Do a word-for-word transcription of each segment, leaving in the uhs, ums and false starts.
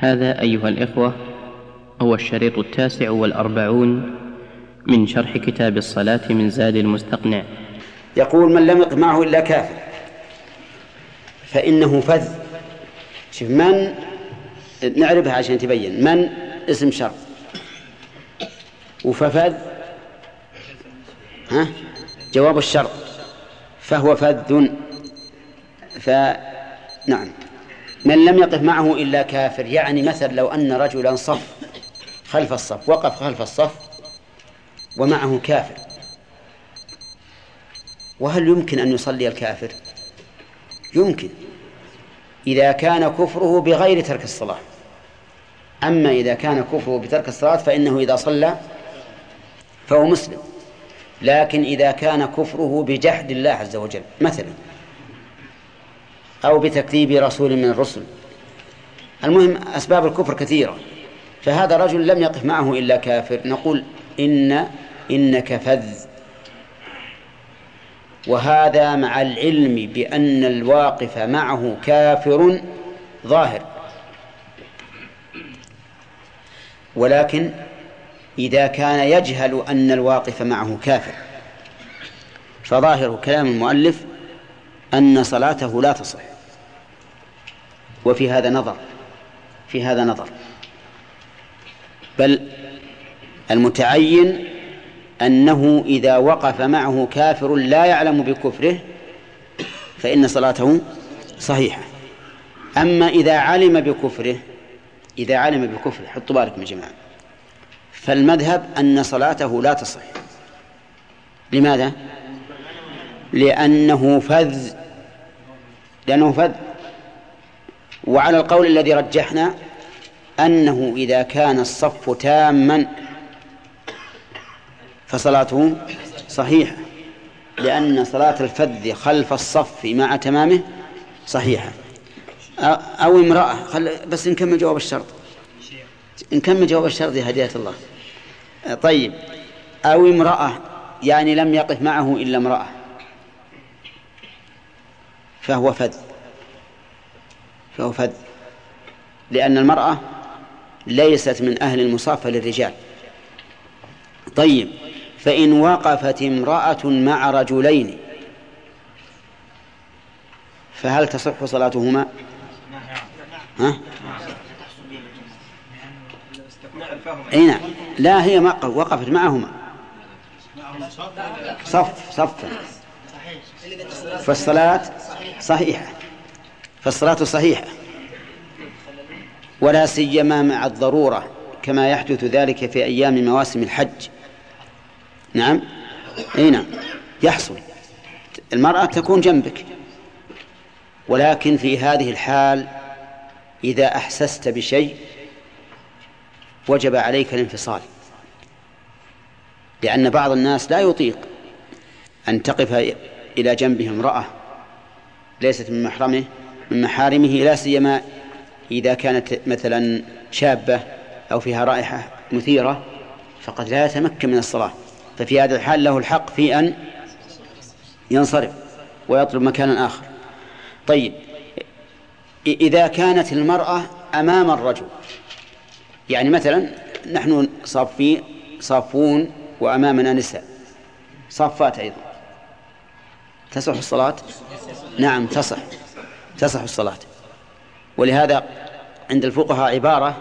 هذا أيها الإخوة هو الشريط التاسع والأربعون من شرح كتاب الصلاة من زاد المستقنع. يقول: من لم يقف معه إلا كافر فإنه فذ. شوف، من نعرفها عشان تبين. من اسم شرط، وففذ ها جواب الشرط، فهو فذ. فنعم، من لم يقف معه إلا كافر، يعني مثل لو أن رجلا صف خلف الصف، وقف خلف الصف ومعه كافر، وهل يمكن أن يصلي الكافر؟ يمكن إذا كان كفره بغير ترك الصلاة. أما إذا كان كفره بترك الصلاة فإنه إذا صلى فهو مسلم. لكن إذا كان كفره بجحد الله عز وجل مثلا، أو بتكذيب رسول من الرسل، المهم أسباب الكفر كثيرة، فهذا رجل لم يقف معه إلا كافر، نقول إن إنك فذ. وهذا مع العلم بأن الواقف معه كافر ظاهر. ولكن إذا كان يجهل أن الواقف معه كافر فظاهر كلام المؤلف أن صلاته لا تصح. وفي هذا نظر في هذا نظر بل المتعين أنه إذا وقف معه كافر لا يعلم بكفره فإن صلاته صحيحة. أما إذا علم بكفره إذا علم بكفره حطوا بالكم يا جماعة، فالمذهب أن صلاته لا تصح. لماذا؟ لأنه فذ لأنه فذ وعلى القول الذي رجحنا أنه إذا كان الصف تاما فصلاته صحيحة، لأن صلاة الفذ خلف الصف مع تمامه صحيحة. أو امرأة، بس نكمل جواب الشرط نكمل جواب الشرط يا هداية الله. طيب، أو امرأة يعني لم يقف معه إلا امرأة فهو فذ فهو فذ لأن المرأة ليست من أهل المصافة للرجال. طيب، فإن وقفت امرأة مع رجلين فهل تصح صلاتهما؟ ها؟ أين؟ لا، هي وقفت معهما صف صفا فالصلاة صحيحة فالصلاة صحيحة ولا سيما مع الضرورة كما يحدث ذلك في أيام مواسم الحج. نعم، أي نعم، يحصل. المرأة تكون جنبك، ولكن في هذه الحال إذا أحسست بشيء وجب عليك الانفصال، لأن بعض الناس لا يطيق أن تقف إلى جنبه امرأة ليست من محرمه من محارمه، لا سيما إذا كانت مثلا شابة أو فيها رائحة مثيرة، فقد لا يتمكن من الصلاة. ففي هذا الحال له الحق في أن ينصرف ويطلب مكانا آخر. طيب، إذا كانت المرأة أمام الرجل، يعني مثلا نحن صافين صافون وأمامنا نساء صافات أيضا، تصح الصلاة؟ نعم، تصح تصح الصلاة. ولهذا عند الفقهاء عبارة: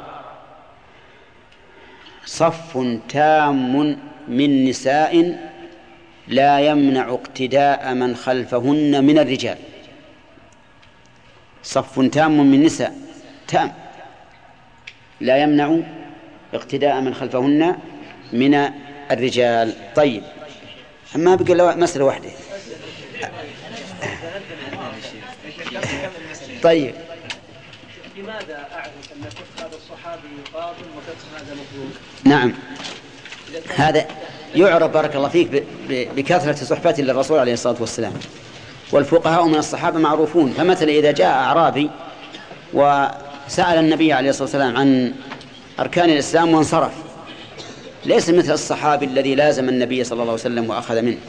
صف تام من نساء لا يمنع اقتداء من خلفهن من الرجال. صف تام من نساء تام لا يمنع اقتداء من خلفهن من الرجال. طيب، أما بقى مسألة واحدة. طيب، لماذا أعرف أن فقه هذا الصحابي قاضٍ وفقه هذا مفروض؟ نعم، هذا يعرف بارك الله فيك بكثرة صحبته للرسول عليه الصلاة والسلام، والفقهاء من الصحابة معروفون. فمثلا إذا جاء أعرابي وسأل النبي عليه الصلاة والسلام عن أركان الإسلام وانصرف، ليس مثل الصحابي الذي لازم النبي صلى الله عليه وسلم وأخذ منه.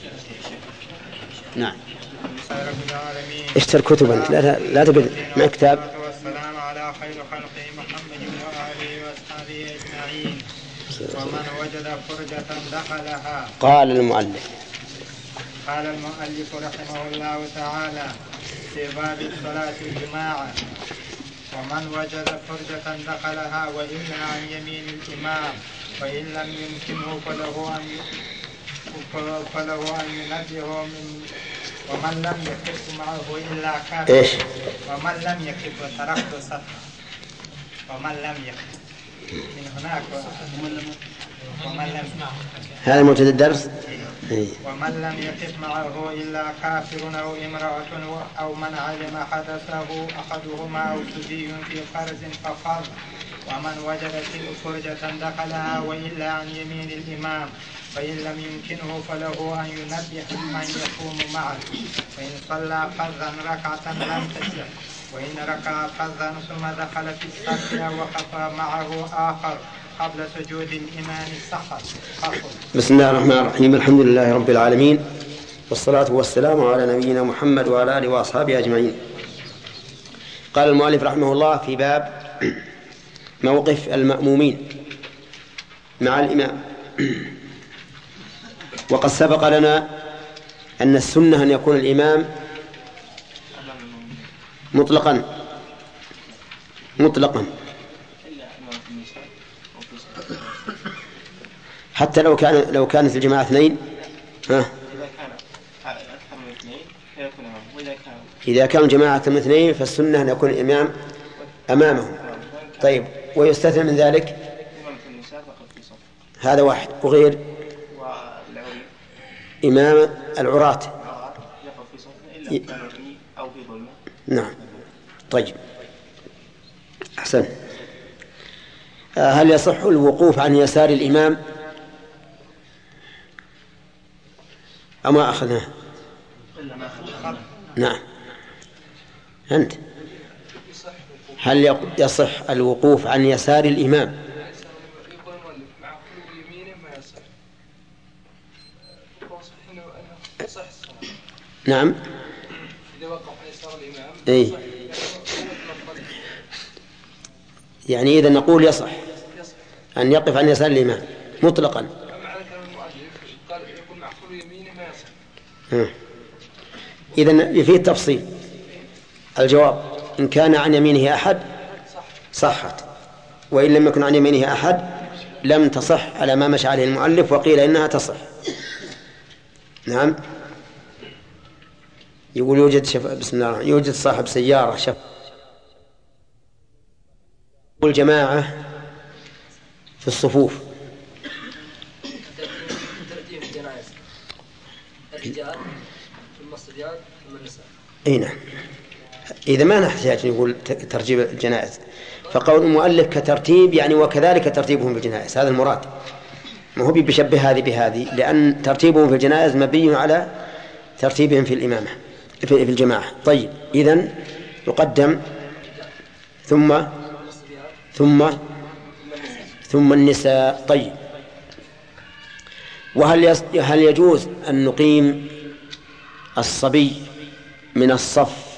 نعم. اشتر كتبا، لا لا تقل مع كتاب. والسلام على خير خلقه محمد وآله وأصحابه أجمعين. ومن وجد فرجة دخلها. قال المؤلف قال المؤلف رحمه الله تعالى في باب الصلاة الجماعة: ومن وجد فرجة دخلها وإلا عن يمين الإمام وإن لم يمكنه فله أن فله أن ينبه من ومن لم يكف معه إلا كافر. إيش؟ ومن لم يكف وتركت سطر ومن لم يكف من هناك ومن لم هذا موجود الدرس. ومن لم يكف معه إلا كافر أو امرأة أو من علم حدثه أحدهما أو سدي في فرز ففرض. ومن وجد فرجة دخلها وإلا عن يمين الإمام فإن لم يمكنه فله أن ينبه من يقوم معه. فإن صلى فرضا ركعة لم تصح، وإن ركع فرضا ثم دخل في الصف وقف معه آخر قبل سجود الإمام سقط. بسم الله الرحمن الرحيم. الحمد لله رب العالمين، والصلاة والسلام على نبينا محمد وعلى آله وأصحابه أجمعين. قال المؤلف رحمه الله في باب موقف المأمومين مع الإمام. وقد سبق لنا أن السنة أن يكون الإمام مطلقا مطلقا حتى لو كان لو كانت الجماعة اثنين. ها؟ إذا كان جماعة من اثنين فالسنة أن يكون الإمام أمامهم. طيب، ويستثنى من ذلك هذا واحد، وغير إمام العراة. نعم. طيب، أحسن. هل يصح الوقوف عن يسار الإمام أما أخذناه؟ نعم. أنت هل يصح الوقوف عن يسار الإمام؟ نعم. أي. يعني إذا نقول يصح أن يقف عن يسار الإمام مطلقا. إذن فيه التفصيل. الجواب: إن كان عن يمينه أحد صحت، وإن لم يكن عن يمينه أحد لم تصح على ما مشى عليه المؤلف، وقيل إنها تصح. نعم. يقول يوجد شف... بسم الله الرحمن، يوجد صاحب سيارة شف والجماعة في الصفوف. ترتيب الجنائز: الرجال ثم الصبيان ثم النساء. اي نعم. إذا ما نحتاج نقول ترتيب الجنائز، فقول المؤلف كترتيب يعني وكذلك ترتيبهم في الجنائز، هذا المراد. ما هو بيشبه هذه بهذه، لأن ترتيبهم في الجنائز مبني على ترتيبهم في الإمامة في الجماعة. طيب، إذن يقدم ثم ثم ثم النساء. طيب، وهل هل يجوز أن نقيم الصبي من الصف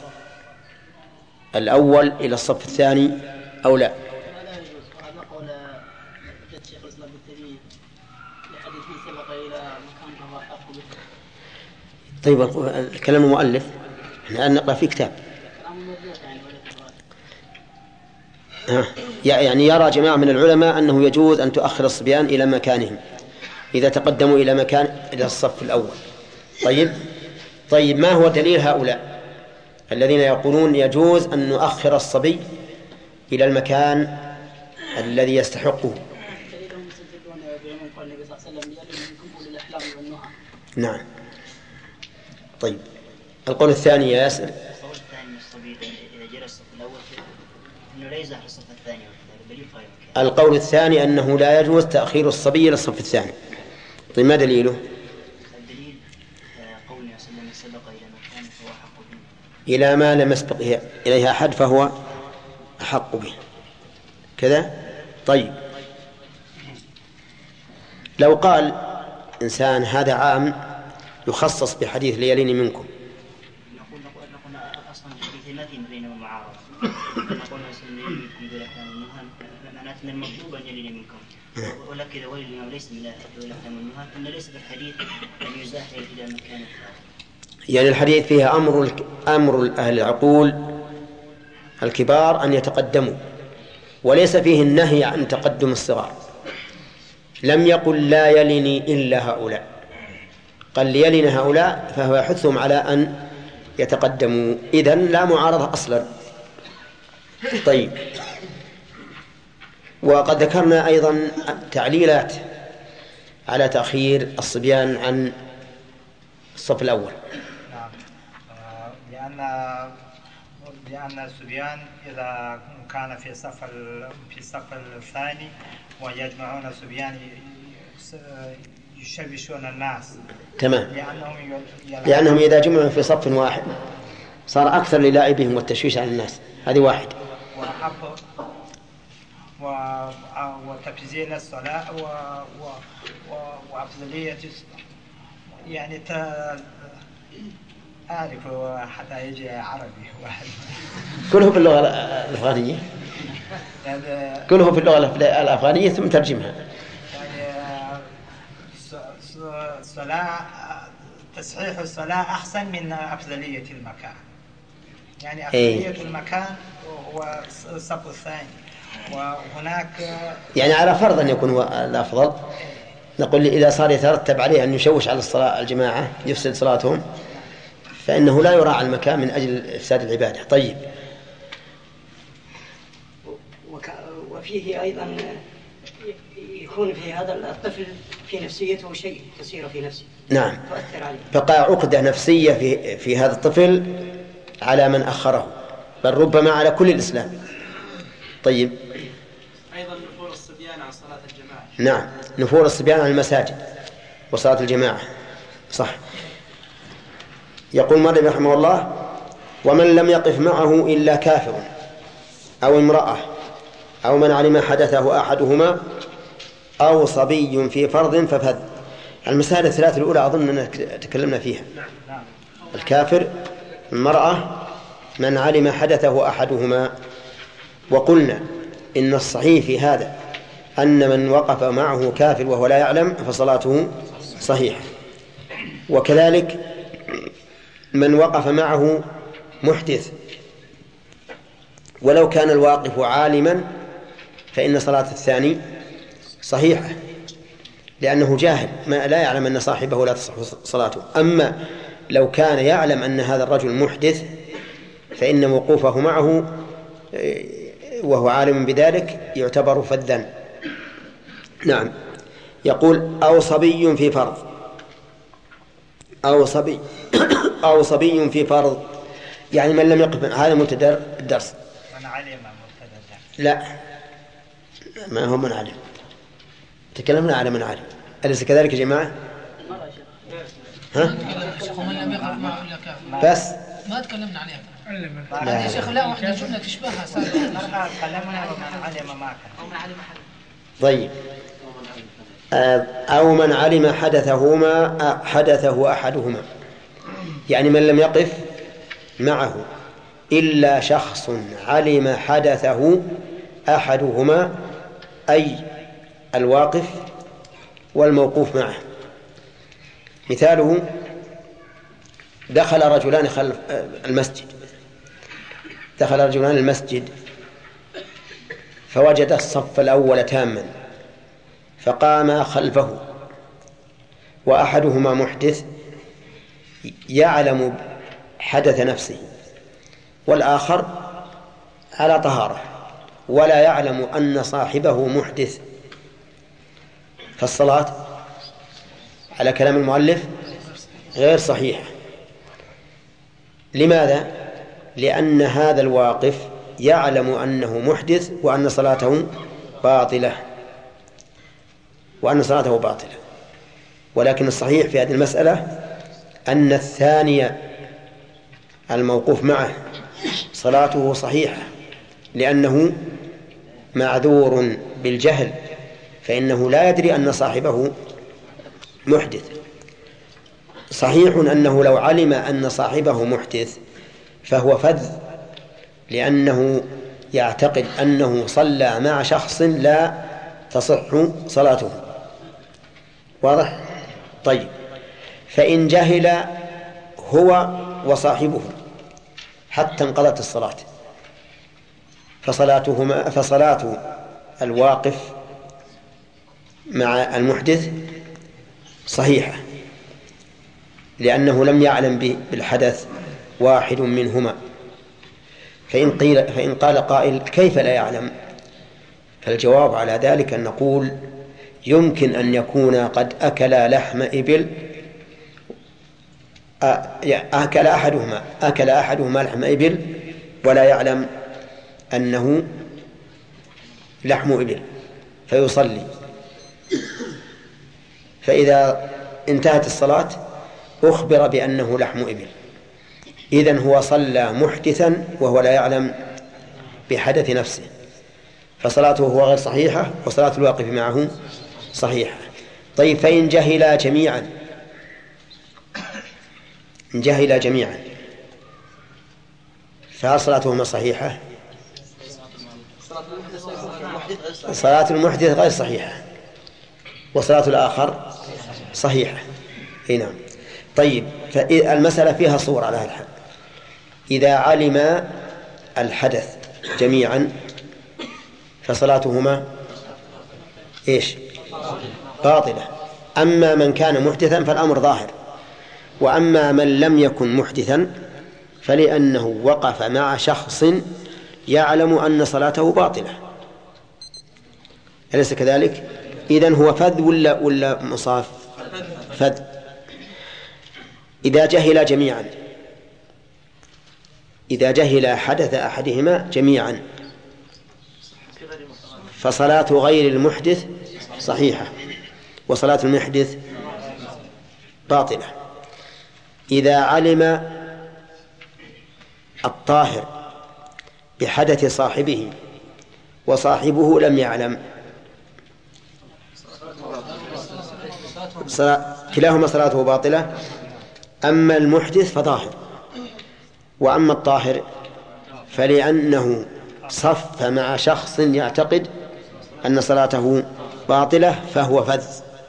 الأول إلى الصف الثاني أو لا؟ لا يجوز. وهذا قول شيخ الإسلام ابن تيمية لحديث سبق إلى مكان فهو أحق به. طيب، الكلام المؤلف احنا نقرأ في كتاب. ها. يعني يرى جماعة من العلماء أنه يجوز أن تؤخر الصبيان إلى مكانهم إذا تقدموا إلى مكان إلى الصف الأول. طيب طيب ما هو دليل هؤلاء الذين يقولون يجوز أن نؤخر الصبي إلى المكان الذي يستحقه؟ نعم. طيب، القول الثاني يا ياسر. القول الثاني الصبي إذا جلس الصف الأول إنه لا يزاح الصف الثاني. القول الثاني أنه لا يجوز تأخير الصبي إلى الصف الثاني. طيب، ما دليله؟ الدليل قول النبي صلى الله عليه وسلم: سبق إلى مكان فهو أحق به. إلى ما لم يسبق إليها أحد فهو أحق به، كذا. طيب، لو قال إنسان هذا عام يخصص بحديث ليلين منكم، نقول نقول نقول أصلا الحديث ما في بينه معارض. نقول مثلا منكم ذلك المهن معناته ان المطلوب ان يلين منكم، ولكن اذا ولي الامام ليس من اهل المهن ان ليس بالحديث ان يزاحم الى مكان. يعني الحديث فيها امر امر اهل العقول الكبار ان يتقدموا، وليس فيه النهي عن تقدم الصغار. لم يقل لا يلني الا هؤلاء، قال ليلن هؤلاء، فهو يحثهم على ان يتقدموا. إذن لا معارضة أصلا. طيب، وقد ذكرنا أيضا تعليلات على تأخير الصبيان عن الصف الأول. نعم، لأن لأن الصبيان إذا كان في الصف في الصف الثاني ويجمعون الصبيان يشوشون الناس. تمام. لأنهم, لأنهم إذا جمعوا في صف واحد صار أكثر للاعبهم والتشويش على الناس. هذه واحد. وتبذيل الصلاة وأفضلية يعني أعرف حتى يجي عربي واحد. كله باللغة الأفغانية. كله في اللغة الأفغانية ثم ترجمها. الصلاة تصحيح الصلاة أحسن من أفضلية المكان. يعني أفضلية إيه؟ المكان هو الصف الثاني، وهناك يعني على فرض أن يكون هو الأفضل، نقول إذا صار يترتب عليه أن يشوش على الصلاة الجماعة يفسد صلاتهم، فإنه لا يراعى المكان من أجل إفساد العبادة. طيب، وفيه أيضا يكون في هذا الطفل في نفسيته شيء كثير في نفسه. نعم، بقى عقدة نفسية في في هذا الطفل على من أخره، بل ربما على كل الإسلام. طيب، أيضا نفور الصبيان عن صلاة الجماعة. نعم، نفور الصبيان عن المساجد وصلاة الجماعة، صح. يقول مالك رحمه الله: ومن لم يقف معه إلا كافر أو امرأة أو من علم حدثه أحدهما أو صبي في فرض ففذ. المسائل الثلاث الأولى أظن أننا تكلمنا فيها. الكافر، المرأة، من علم حدثه أحدهما. وقلنا إن الصحيح في هذا أن من وقف معه كافر وهو لا يعلم فصلاته صحيحة، وكذلك من وقف معه محدث ولو كان الواقف عالما فإن صلاة الثاني صحيحة، لأنه جاهل ما لا يعلم أن صاحبه لا تصح صلاته. أما لو كان يعلم أن هذا الرجل محدث فإن وقوفه معه وهو عالم بذلك يعتبر فذا. نعم. يقول: أو صبي في فرض، أو صبي أو صبي في فرض، يعني من لم يقف. هذا مبتدأ الدرس. من علم مبتدأ. لا، ما هو من علم، تكلمنا على من علم، أليس كذلك يا جماعة؟ ها؟ ومن لم يقف معه إلا كافر. بس ما تكلمنا عليها. لا يا شيخ، لا واحدة جملة تشبهها صار. تكلمنا ومن علم معك. طيب، أو من علم حدثهما حدثه أحدهما، يعني من لم يقف معه إلا شخص علم حدثه أحدهما، أي الواقف والموقوف معه. مثاله: دخل رجلان خلف المسجد دخل رجلان المسجد فوجد الصف الأول تاما فقام خلفه، وأحدهما محدث يعلم حدث نفسه والآخر على طهارة ولا يعلم أن صاحبه محدث، فالصلاة على كلام المؤلف غير صحيحة. لماذا؟ لأن هذا الواقف يعلم أنه محدث وأن صلاته باطلة وأن صلاته باطلة ولكن الصحيح في هذه المسألة أن الثاني الموقوف معه صلاته صحيحة، لأنه معذور بالجهل، فإنه لا يدري أن صاحبه محدث. صحيح أنه لو علم أن صاحبه محدث فهو فذ، لأنه يعتقد أنه صلى مع شخص لا تصح صلاته. واضح؟ طيب، فإن جهل هو وصاحبه حتى انقضت الصلاة فصلاتهما فصلاة الواقف مع المحدث صحيحة، لأنه لم يعلم بالحدث واحد منهما. فإن قيل فإن قال قائل كيف لا يعلم؟ فالجواب على ذلك أن نقول يمكن أن يكون قد أكل لحم إبل أكل أحدهما أكل أحدهما لحم إبل ولا يعلم أنه لحم إبل فيصلي، فإذا انتهت الصلاة أخبر بأنه لحم إبل، إذن هو صلى محدثا وهو لا يعلم بحدث نفسه، فصلاته هو غير صحيحة وصلاة الواقف معه صحيحة. طيب، فإن جهلا جميعا إن جهلا جميعا فهل صلاتهما صحيحة؟ صلاة المحدث غير صحيحة وصلاة الآخر صحيحة. إيه نعم. طيب، فالمسألة فيها صور على هذا الحال. إذا علم الحدث جميعا فصلاتهما إيش؟ باطلة. أما من كان محدثا فالأمر ظاهر، وأما من لم يكن محدثا فلأنه وقف مع شخص يعلم أن صلاته باطلة، أليس كذلك؟ إذن هو فذ ولا ولا مصاف؟ فذ. إذا جهل جميعا إذا جهل حدث أحدهما جميعا فصلاة غير المحدث صحيحة وصلاة المحدث باطلة. إذا علم الطاهر بحدث صاحبه وصاحبه لم يعلم كلاهما صلاته باطلة. أما المحدث فظاهر، وأما الطاهر فلأنه صف مع شخص يعتقد أن صلاته باطلة فهو فذ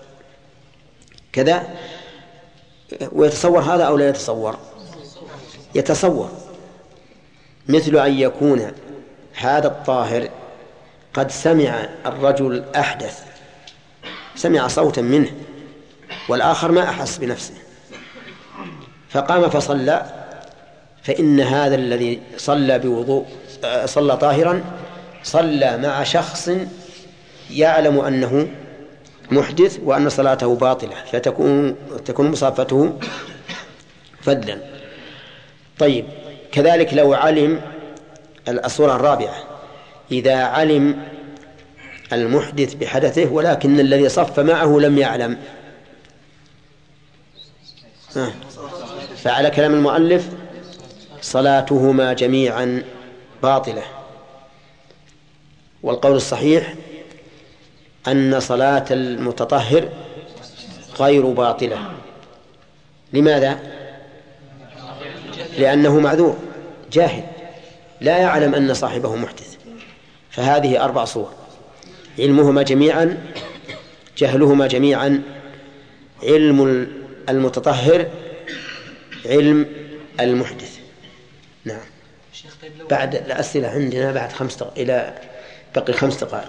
كذا. ويتصور هذا أو لا يتصور؟ يتصور، مثل أن يكون هذا الطاهر قد سمع الرجل أحدث، سمع صوتا منه والآخر ما أحس بنفسه فقام فصلى، فإن هذا الذي صلى بوضوء صلى طاهرا صلى مع شخص يعلم أنه محدث وأن صلاته باطلة، فتكون تكون مصافته فذا. طيب، كذلك لو علم الصورة الرابعة، إذا علم المحدث بحدثه ولكن الذي صف معه لم يعلم، فعلى كلام المؤلف صلاتهما جميعا باطلة. والقول الصحيح أن صلاة المتطهر غير باطلة. لماذا؟ لأنه معذور جاهل لا يعلم أن صاحبه محدث. فهذه أربع صور: علمهما جميعا، جهلهما جميعا، علم المتطهر، علم المحدث. نعم. بعد الأسئلة عندنا بعد خمس دق... إلى بقي خمس دقائق.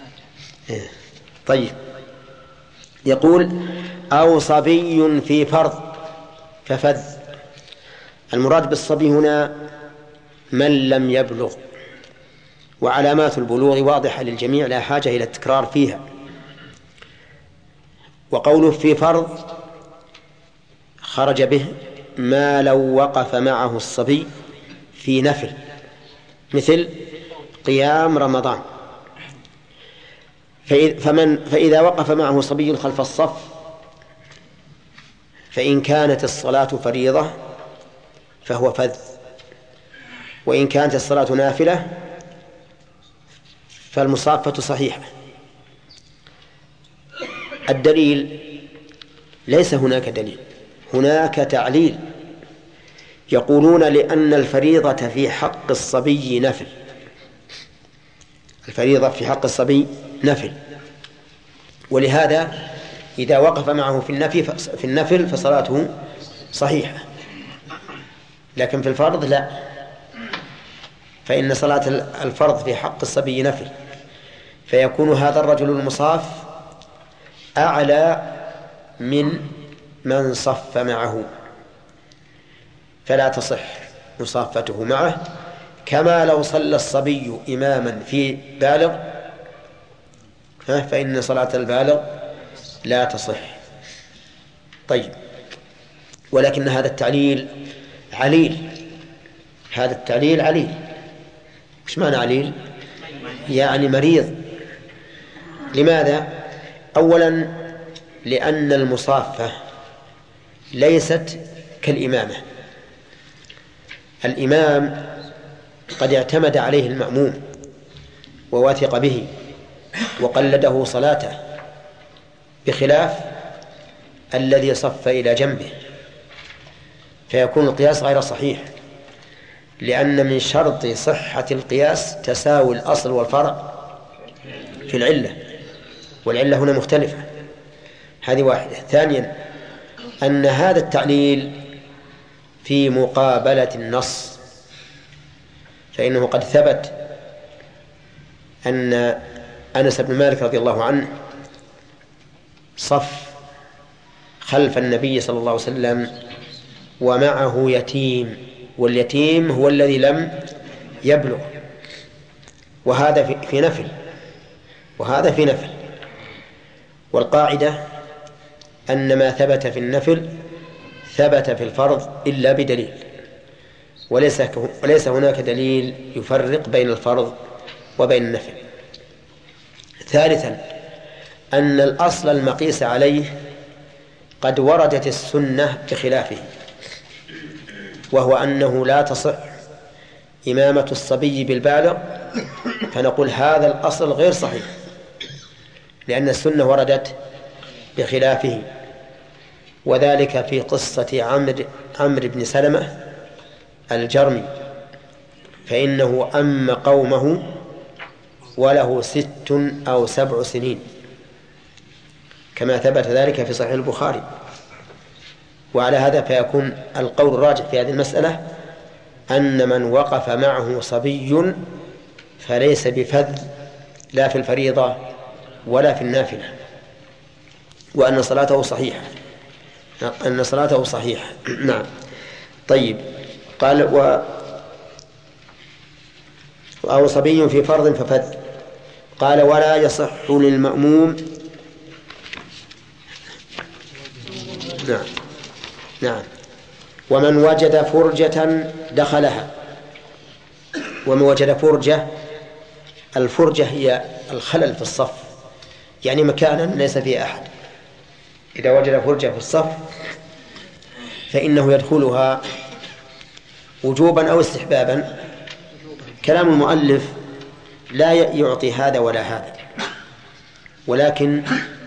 طيب، يقول أو صبي في فرض ففذ. المراد بالصبي هنا من لم يبلغ، وعلامات البلوغ واضحة للجميع لا حاجة إلى التكرار فيها. وقوله في فرض خرج به ما لو وقف معه الصبي في نفل مثل قيام رمضان. فمن فإذا وقف معه صبي خلف الصف فإن كانت الصلاة فريضة فهو فذ، وإن كانت الصلاة نافلة فالمصافة صحيحة. الدليل ليس هناك دليل، هناك تعليل. يقولون لأن الفريضة في حق الصبي نفل الفريضة في حق الصبي نفل، ولهذا إذا وقف معه في النفي في النفل فصلاته صحيحة، لكن في الفرض لا، فإن صلاة الفرض في حق الصبي نفل، فيكون هذا الرجل المصاف أعلى من من صف معه، فلا تصح مصافته معه، كما لو صلى الصبي إماما في بالغ فإن صلاة البالغ لا تصح. طيب، ولكن هذا التعليل عليل، هذا التعليل عليل. إيش معنى عليل؟ يعني مريض. لماذا؟ أولا لأن المصافة ليست كالإمامة. الإمام قد اعتمد عليه المأموم ووثق به وقلده صلاته، بخلاف الذي صف إلى جنبه، فيكون القياس غير صحيح، لأن من شرط صحة القياس تساوي الأصل والفرع في العلة، والعلة هنا مختلفة. هذه واحدة. ثانيا أن هذا التعليل في مقابلة النص، فإنه قد ثبت أن أنس بن مالك رضي الله عنه صف خلف النبي صلى الله عليه وسلم ومعه يتيم، واليتيم هو الذي لم يبلغ، وهذا في نفل وهذا في نفل. والقاعدة أن ما ثبت في النفل ثبت في الفرض إلا بدليل، وليس وليس هناك دليل يفرق بين الفرض وبين النفل. ثالثا أن الأصل المقيس عليه قد وردت السنة بخلافه، وهو أنه لا تصح إمامة الصبي بالبالغ، فنقول هذا الأصل غير صحيح، لأن السنة وردت بخلافه. وذلك في قصة عمرو عمرو بن سلمة الجرمي، فإنه أم قومه وله ست أو سبع سنين، كما ثبت ذلك في صحيح البخاري. وعلى هذا فيكون القول الراجح في هذه المسألة أن من وقف معه صبي فليس بفذ لا في الفريضة ولا في النافلة، وأن صلاته صحيحة أن صلاته صحيحة نعم. طيب، قال و أو صبي في فرض ففذ. قال ولا يصح للمأموم نعم نعم ومن وجد فرجة دخلها. ومن وجد فرجة، الفرجة هي الخلل في الصف، يعني مكانا ليس فيه أحد. إذا وجد فرجة في الصف فإنه يدخلها وجوبا أو استحبابا. كلام المؤلف لا يعطي هذا ولا هذا، ولكن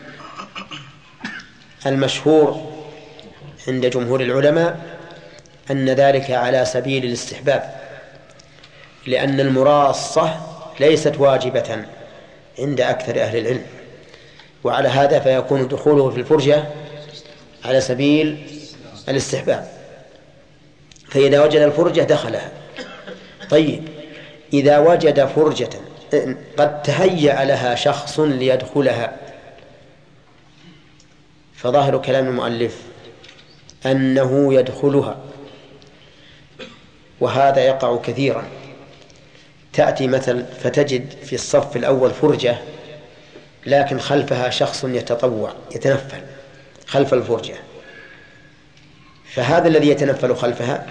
المشهور عند جمهور العلماء أن ذلك على سبيل الاستحباب، لأن المراصة ليست واجبة عند أكثر أهل العلم، وعلى هذا فيكون دخوله في الفرجة على سبيل الاستحباب، فإذا وجد الفرجة دخلها. طيب، إذا وجد فرجة قد تهيأ لها شخص ليدخلها، فظاهر كلام المؤلف أنه يدخلها، وهذا يقع كثيرا. تأتي مثل فتجد في الصف الأول فرجة لكن خلفها شخص يتطوع يتنفل خلف الفرجة، فهذا الذي يتنفل خلفها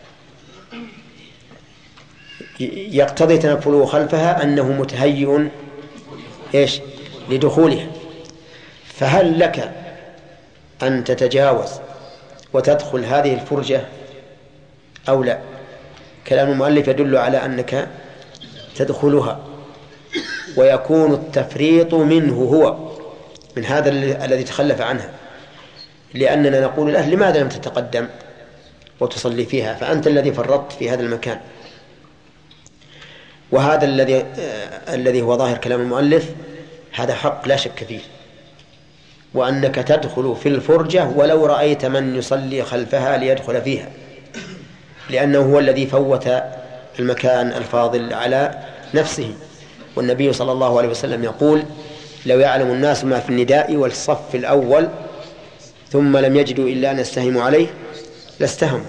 يقتضي تنفله خلفها أنه متهيئ إيش لدخولها، فهل لك أن تتجاوز وتدخل هذه الفرجة أو لا؟ كلام المؤلف يدل على أنك تدخلها، ويكون التفريط منه هو من هذا الذي تخلف عنها، لأننا نقول له لماذا لم تتقدم وتصلي فيها، فأنت الذي فرطت في هذا المكان. وهذا الذي آه الذي هو ظاهر كلام المؤلف، هذا حق لا شك فيه، وأنك تدخل في الفرجة ولو رأيت من يصلي خلفها ليدخل فيها، لأنه هو الذي فوت المكان الفاضل على نفسه. والنبي صلى الله عليه وسلم يقول: لو يعلم الناس ما في النداء والصف الأول ثم لم يجدوا إلا أن يستهموا عليه لاستهموا.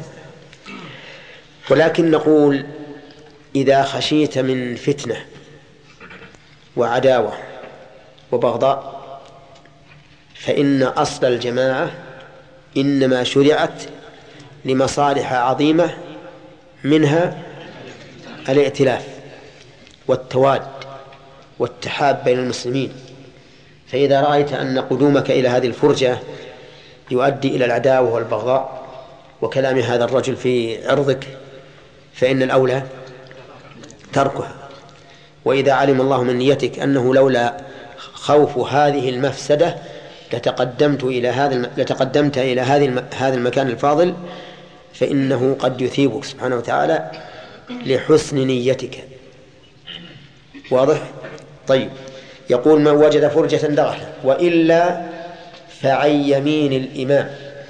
ولكن نقول: إذا خشيت من فتنة وعداوة وبغضاء فإن أصل الجماعة إنما شرعت لمصالح عظيمة، منها الائتلاف والتواد والتحاب بين المسلمين. فإذا رأيت أن قدومك إلى هذه الفرجة يؤدي إلى العداوة والبغضاء وكلام هذا الرجل في عرضك فإن الأولى تركها. وإذا علم الله من نيتك أنه لولا خوف هذه المفسدة لتقدمت إلى هذا لتقدمت إلى هذه هذا المكان الفاضل، فإنه قد يثيبك سبحانه وتعالى لحسن نيتك. واضح؟ طيب، يقول: من وجد فرجة دخل، وإلا فعن يمين الإمام.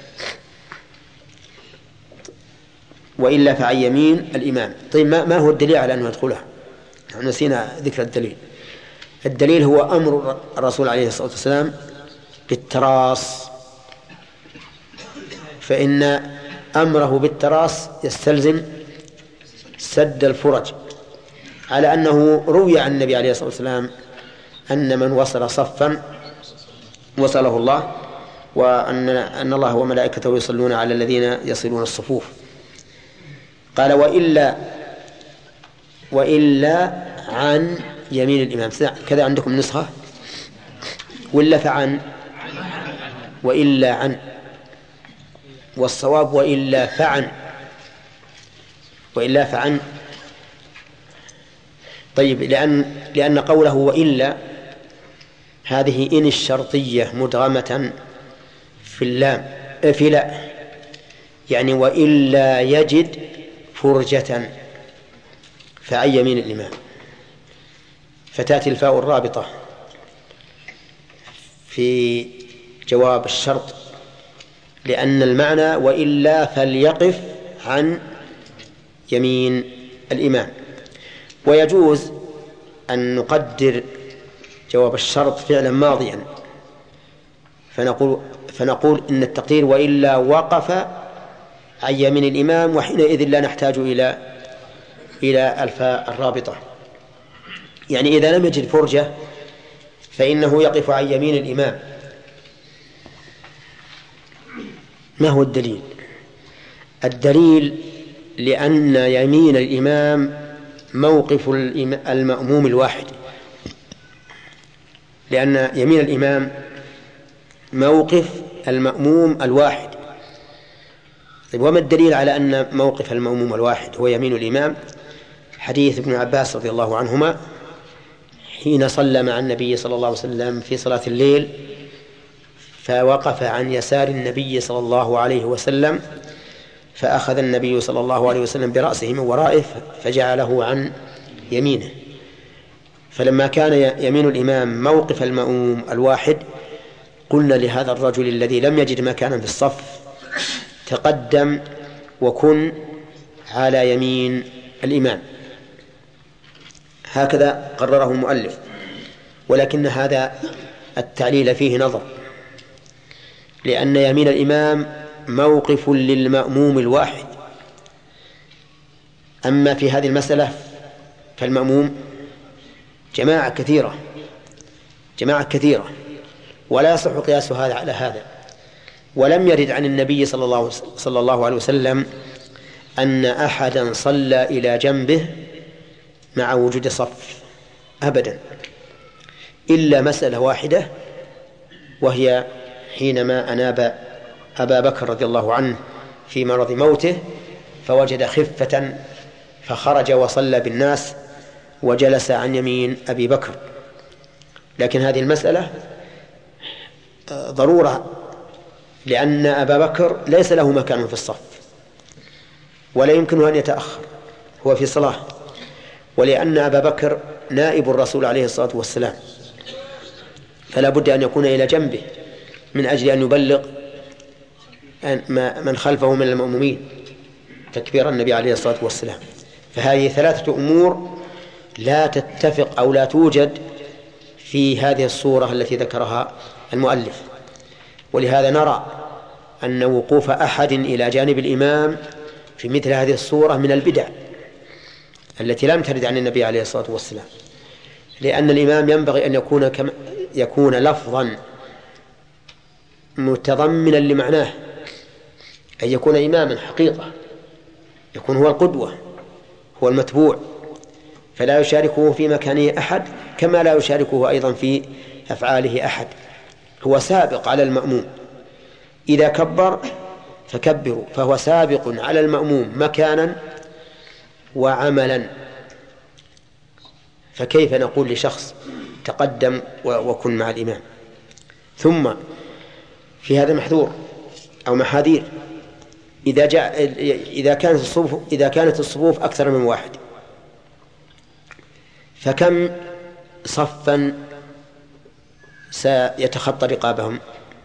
وإلا فعن يمين الإمام. طيب، ما هو الدليل على أنه يدخلها؟ نسينا ذكر الدليل. الدليل هو أمر الرسول عليه الصلاة والسلام بالتراص، فإن أمره بالتراص يستلزم سد الفرج، على أنه روي عن النبي عليه الصلاة والسلام أن من وصل صفا وصله الله، وأن أن الله وملائكته يصلون على الذين يصلون الصفوف. قال: وإلا وإلا عن يمين الإمام. كذا عندكم نسخة؟ وإلا فعن، وإلا عن، والصواب وإلا فعن، وإلا فعن. طيب، لأن لأن قوله وإلا هذه إن الشرطية مدغمة في اللام في لا، يعني وإلا يجد فرجة فعن يمين الإمام، فتأتي الفاء الرابطة في جواب الشرط، لأن المعنى وإلا فليقف عن يمين الإمام. ويجوز أن نقدر جواب الشرط فعلا ماضيا، فنقول فنقول إن التقدير وإلا وقف عن يمين الإمام، وحينئذ لا نحتاج إلى إلى الفاء الرابطة. يعني إذا لم يجد فرجة فإنه يقف عن يمين الإمام. ما هو الدليل؟ الدليل لأن يمين الإمام موقف المأموم الواحد، لأن يمين الإمام موقف المأموم الواحد. طيب، وما الدليل على أن موقف المأموم الواحد هو يمين الإمام؟ حديث ابن عباس رضي الله عنهما حين صلى مع النبي صلى الله عليه وسلم في صلاة الليل، فوقف عن يسار النبي صلى الله عليه وسلم، فأخذ النبي صلى الله عليه وسلم برأسه من ورائه فجعله عن يمينه. فلما كان يمين الإمام موقف المأموم الواحد، قلنا لهذا الرجل الذي لم يجد مكانا في الصف: تقدم وكن على يمين الإمام. هكذا قرره المؤلف، ولكن هذا التعليل فيه نظر، لأن يمين الإمام موقف للمأموم الواحد. أما في هذه المسألة فالمأموم جماعة كثيرة جماعة كثيرة ولا يصح قياس هذا على هذا. ولم يرد عن النبي صلى الله صلى الله عليه وسلم أن أحدا صلى إلى جنبه مع وجود صف أبدا، إلا مسألة واحدة، وهي حينما أناب أبا بكر رضي الله عنه في مرض موته فوجد خفة فخرج وصلى بالناس وجلس عن يمين أبي بكر. لكن هذه المسألة ضرورة، لأن أبا بكر ليس له مكان في الصف ولا يمكن أن يتأخر، هو في صلاة. ولأن أبا بكر نائب الرسول عليه الصلاة والسلام، فلا بد أن يكون إلى جنبه من أجل أن يبلغ من خلفه من المأمومين تكبير النبي عليه الصلاة والسلام. فهذه ثلاثة أمور لا تتفق أو لا توجد في هذه الصورة التي ذكرها المؤلف. ولهذا نرى أن وقوف أحد إلى جانب الإمام في مثل هذه الصورة من البدع التي لم ترد عن النبي عليه الصلاة والسلام، لأن الإمام ينبغي أن يكون كما يكون لفظا متضمنا لمعناه، أن يكون إماما حقيقة، يكون هو القدوة، هو المتبوع، فلا يشاركه في مكانه أحد كما لا يشاركه أيضا في أفعاله أحد. هو سابق على المأموم، إذا كبر فكبروا، فهو سابق على المأموم مكانا وعملا. فكيف نقول لشخص تقدم وكن مع الإمام؟ ثم في هذا محذور أو محاذير. إذا جاء إذا كانت الصفوف إذا كانت الصفوف أكثر من واحد، فكم صفا سيتخطى رقابهم؟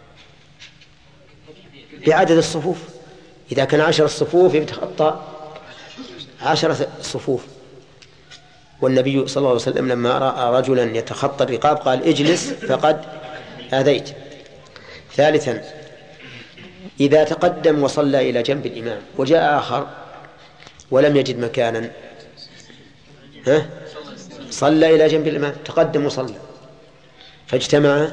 بعدد الصفوف. إذا كان عشر الصفوف يتخطى عشرة صفوف. والنبي صلى الله عليه وسلم لما رأى رجلا يتخطى الرقاب قال اجلس فقد آذيت. ثالثا، إذا تقدم وصلى إلى جنب الإمام وجاء آخر ولم يجد مكانا، ها؟ صلى إلى جنب الإمام، تقدم وصلى، فاجتمع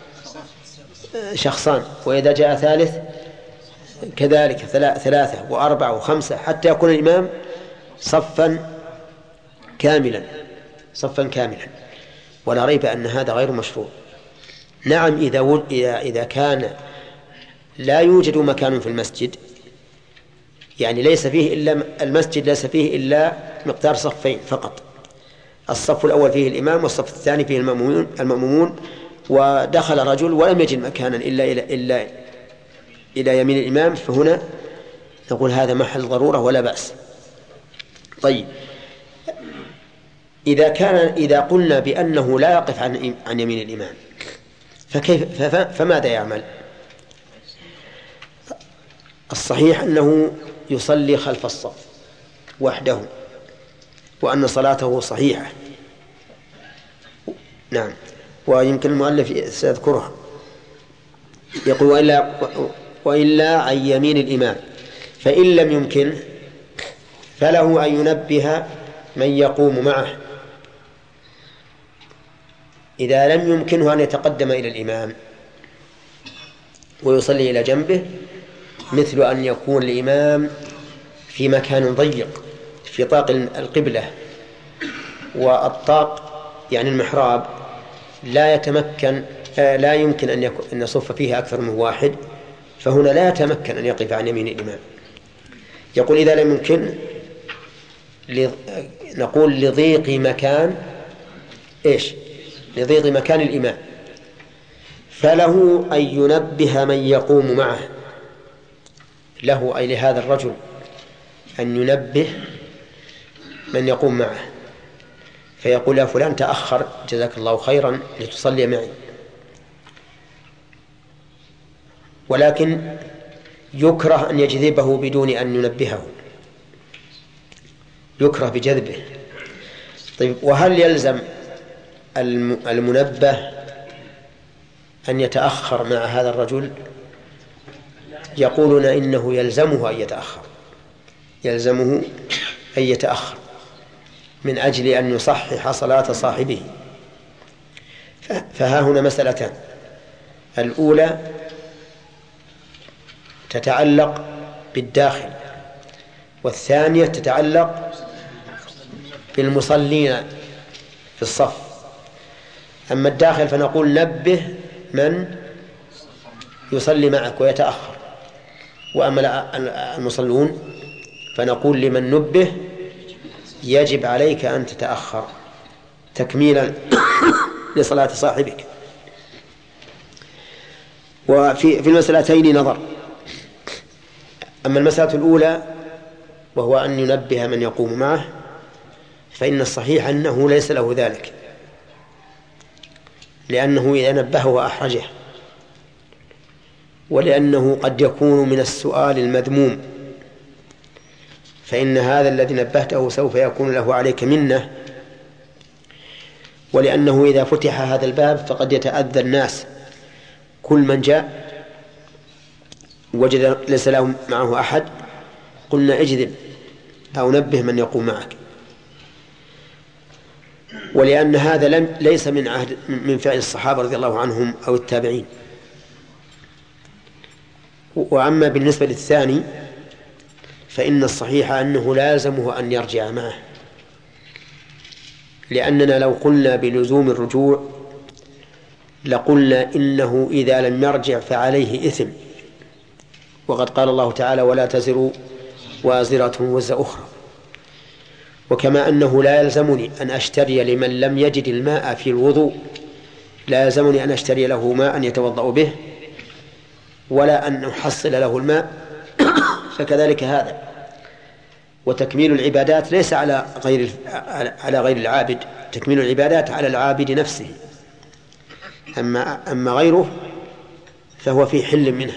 شخصان. وإذا جاء ثالث كذلك، ثلاثة وأربعة وخمسة، حتى يكون الإمام صفا كاملا صفا كاملا ولا ريب أن هذا غير مشروع. نعم، إذا إذا كان لا يوجد مكان في المسجد، يعني ليس فيه إلا المسجد ليس فيه إلا مقدار صفين فقط، الصف الأول فيه الإمام والصف الثاني فيه المأمومون المأمومون ودخل رجل ولم يجد مكانا إلا إلى إلا إلى يمين الإمام، فهنا نقول هذا محل ضرورة ولا بأس. طيب، إذا كان إذا قلنا بأنه لا يقف عن عن يمين الإمام، فكيف فماذا يعمل؟ الصحيح أنه يصلي خلف الصف وحده، وأن صلاته صحيحة. نعم، ويمكن المؤلف سيذكرها. يقول وإلا, وإلا عن يمين الإمام، فإن لم يمكن فله أن ينبه من يقوم معه. إذا لم يمكنه أن يتقدم إلى الإمام ويصلي إلى جنبه، مثل أن يكون الإمام في مكان ضيق في طاق القبلة، والطاق يعني المحراب لا يتمكن لا يمكن أن يكون أن يصف فيها أكثر من واحد، فهنا لا يتمكن أن يقف عن يمين الإمام. يقول إذا لم يمكن نقول لضيق مكان إيش لضيق مكان الإمام، فله أن ينبه من يقوم معه، له أي لهذا الرجل أن ينبه من يقوم معه، فيقول يا فلان تأخر جزاك الله خيرا لتصلي معي. ولكن يكره أن يجذبه بدون أن ينبهه، يكره بجذبه. طيب، وهل يلزم المنبه أن يتأخر مع هذا الرجل؟ يقولون إنه يلزمه أن يتأخر يلزمه أن يتأخر من أجل أن يصحح صلاة صاحبه. فها هنا مسألتان: الأولى تتعلق بالداخل، والثانية تتعلق بالمصلين في الصف. أما الداخل فنقول نبه من يصلي معك ويتأخر، وأما المصلون فنقول لمن نبه يجب عليك أن تتأخر تكميلا لصلاة صاحبك. وفي في المسألتين نظر. أما المسألة الأولى وهو أن ينبه من يقوم معه، فإن الصحيح أنه ليس له ذلك، لأنه إذا نبهه أحرجه، ولأنه قد يكون من السؤال المذموم، فإن هذا الذي نبهته سوف يكون له عليك منه، ولأنه إذا فتح هذا الباب فقد يتأذى الناس، كل من جاء وجد ليس له معه أحد قلنا اجذب أو نبه من يقوم معك. ولأن هذا لم ليس من عهد من فعل الصحابة رضي الله عنهم أو التابعين. وأما بالنسبة للثاني فإن الصحيح أنه لازمه أن يرجع معه، لأننا لو قلنا بلزوم الرجوع لقلنا إنه إذا لم يرجع فعليه إثم، وقد قال الله تعالى ولا تزر وازرة وزر أخرى. وكما أنه لا يلزمني أن أشتري لمن لم يجد الماء في الوضوء، لا يلزمني أن أشتري له ماء يتوضأ به ولا أن أحصل له الماء، فكذلك هذا. وتكميل العبادات ليس على غير على غير العابد، تكميل العبادات على العابد نفسه، أما أما غيره فهو في حل منها.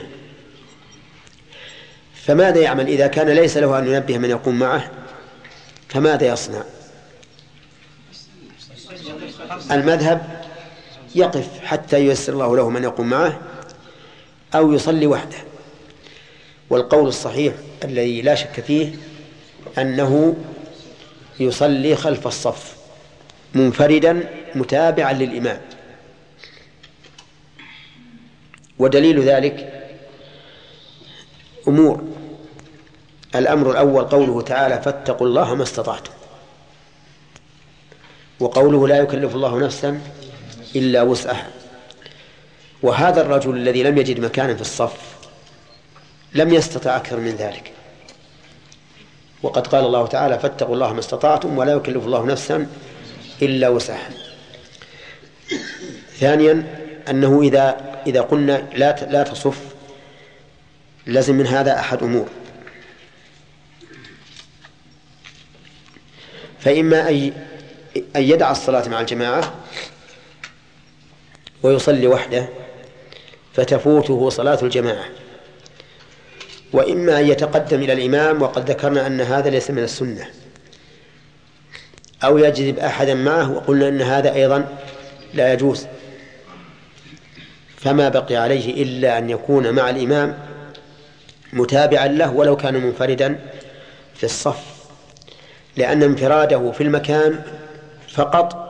فماذا يعمل إذا كان ليس له أن ينبه من يقوم معه؟ فماذا يصنع؟ المذهب يقف حتى ييسر الله له من يقوم معه، أو يصلي وحده. والقول الصحيح الذي لا شك فيه أنه يصلي خلف الصف منفردا متابعا للإمام. ودليل ذلك أمور. الأمر الأول قوله تعالى فاتقوا الله ما استطعتم، وقوله لا يكلف الله نفسا إلا وسعها. وهذا الرجل الذي لم يجد مكانا في الصف لم يستطع أكثر من ذلك، وقد قال الله تعالى فاتقوا الله ما استطعتم ولا يكلف الله نفسا إلا وسعها. ثانيا أنه إذا إذا قلنا لا لا تصف لازم من هذا أحد أمور. فإما أن يدع الصلاة مع الجماعة ويصلي وحده فتفوته صلاة الجماعة، وإما أن يتقدم إلى الإمام، وقد ذكرنا أن هذا ليس من السنة، أو يجذب أحدا معه، وقلنا أن هذا أيضا لا يجوز. فما بقي عليه إلا أن يكون مع الإمام متابعا له ولو كان منفردا في الصف، لأن انفراده في المكان فقط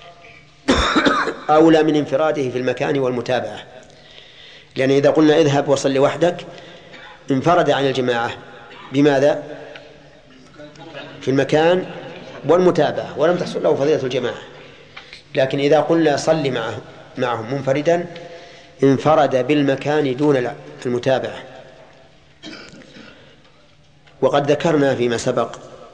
أولى من انفراده في المكان والمتابعة. لأن إذا قلنا اذهب وصلي وحدك انفرد عن الجماعة بماذا؟ في المكان والمتابعة، ولم تحصل له فضيلة الجماعة. لكن إذا قلنا صلي معه معهم منفردا انفرد بالمكان دون المتابعة. وقد ذكرنا فيما سبق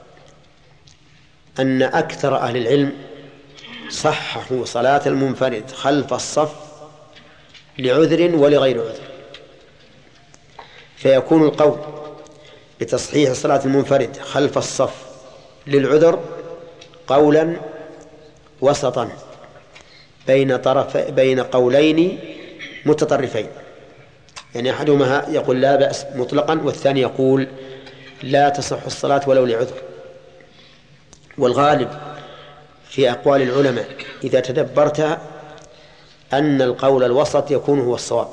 أن أكثر أهل العلم صححوا صلاة المنفرد خلف الصف لعذر ولغير عذر، فيكون القول بتصحيح صلاة المنفرد خلف الصف للعذر قولا وسطا بين طرف بين قولين متطرفين، يعني أحدهما يقول لا بأس مطلقا، والثاني يقول لا تصح الصلاة ولو لعذر. والغالب في أقوال العلماء إذا تدبرتها أن القول الوسط يكون هو الصواب،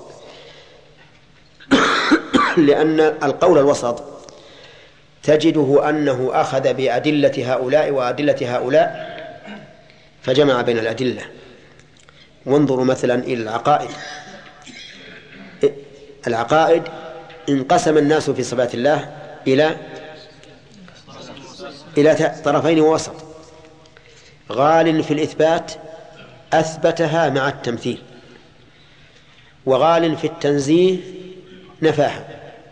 لأن القول الوسط تجده أنه أخذ بأدلة هؤلاء وأدلة هؤلاء فجمع بين الأدلة. وانظروا مثلا إلى العقائد. العقائد انقسم الناس في صفات الله إلى إلى طرفين ووسط. غال في الإثبات أثبتها مع التمثيل، وغال في التنزيه نفاها،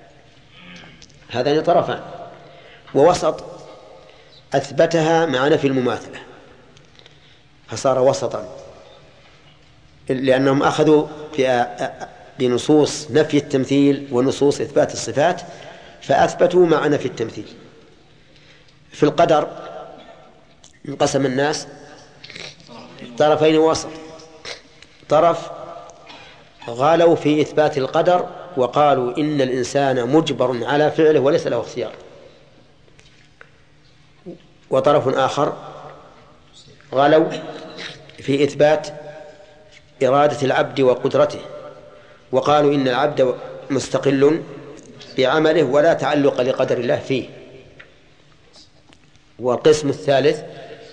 هذان طرفان. ووسط أثبتها مع نفي المماثلة فصار وسطا، لأنهم أخذوا بنصوص نفي التمثيل ونصوص إثبات الصفات فأثبتوا مع نفي التمثيل. في القدر انقسم الناس طرفين ووسط. طرف غالوا في إثبات القدر وقالوا إن الإنسان مجبر على فعله وليس له اختيار، وطرف آخر غالوا في إثبات إرادة العبد وقدرته وقالوا إن العبد مستقل بعمله ولا تعلق لقدر الله فيه. والقسم الثالث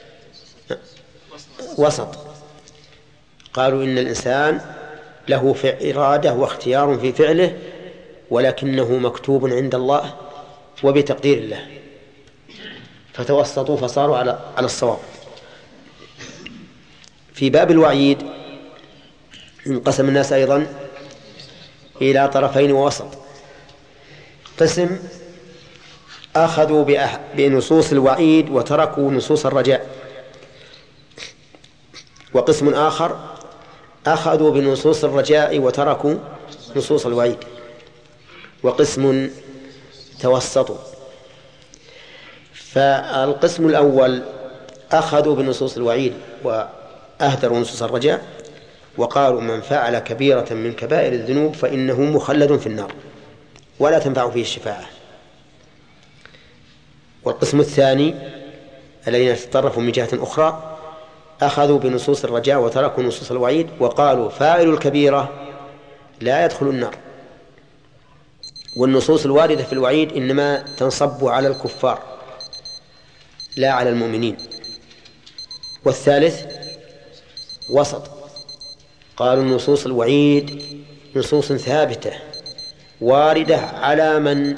وسط، قالوا إن الإنسان له إرادة واختيار في فعله ولكنه مكتوب عند الله وبتقدير الله، فتوسطوا فصاروا على على الصواب. في باب الوعيد انقسم الناس أيضا إلى طرفين ووسط. قسم أخذوا بنصوص الوعيد وتركوا نصوص الرجاء، وقسم آخر أخذوا بنصوص الرجاء وتركوا نصوص الوعيد، وقسم توسطوا. فالقسم الأول أخذوا بنصوص الوعيد وأهدروا نصوص الرجاء وقالوا من فعل كبيرة من كبائر الذنوب فإنه مخلد في النار ولا تنفع فيه الشفاعة. والقسم الثاني الذين تطرفوا من جهة أخرى أخذوا بنصوص الرجاء وتركوا نصوص الوعيد وقالوا فاعل الكبيرة لا يدخل النار، والنصوص الواردة في الوعيد إنما تنصب على الكفار لا على المؤمنين. والثالث وسط، قالوا نصوص الوعيد نصوص ثابتة واردة على من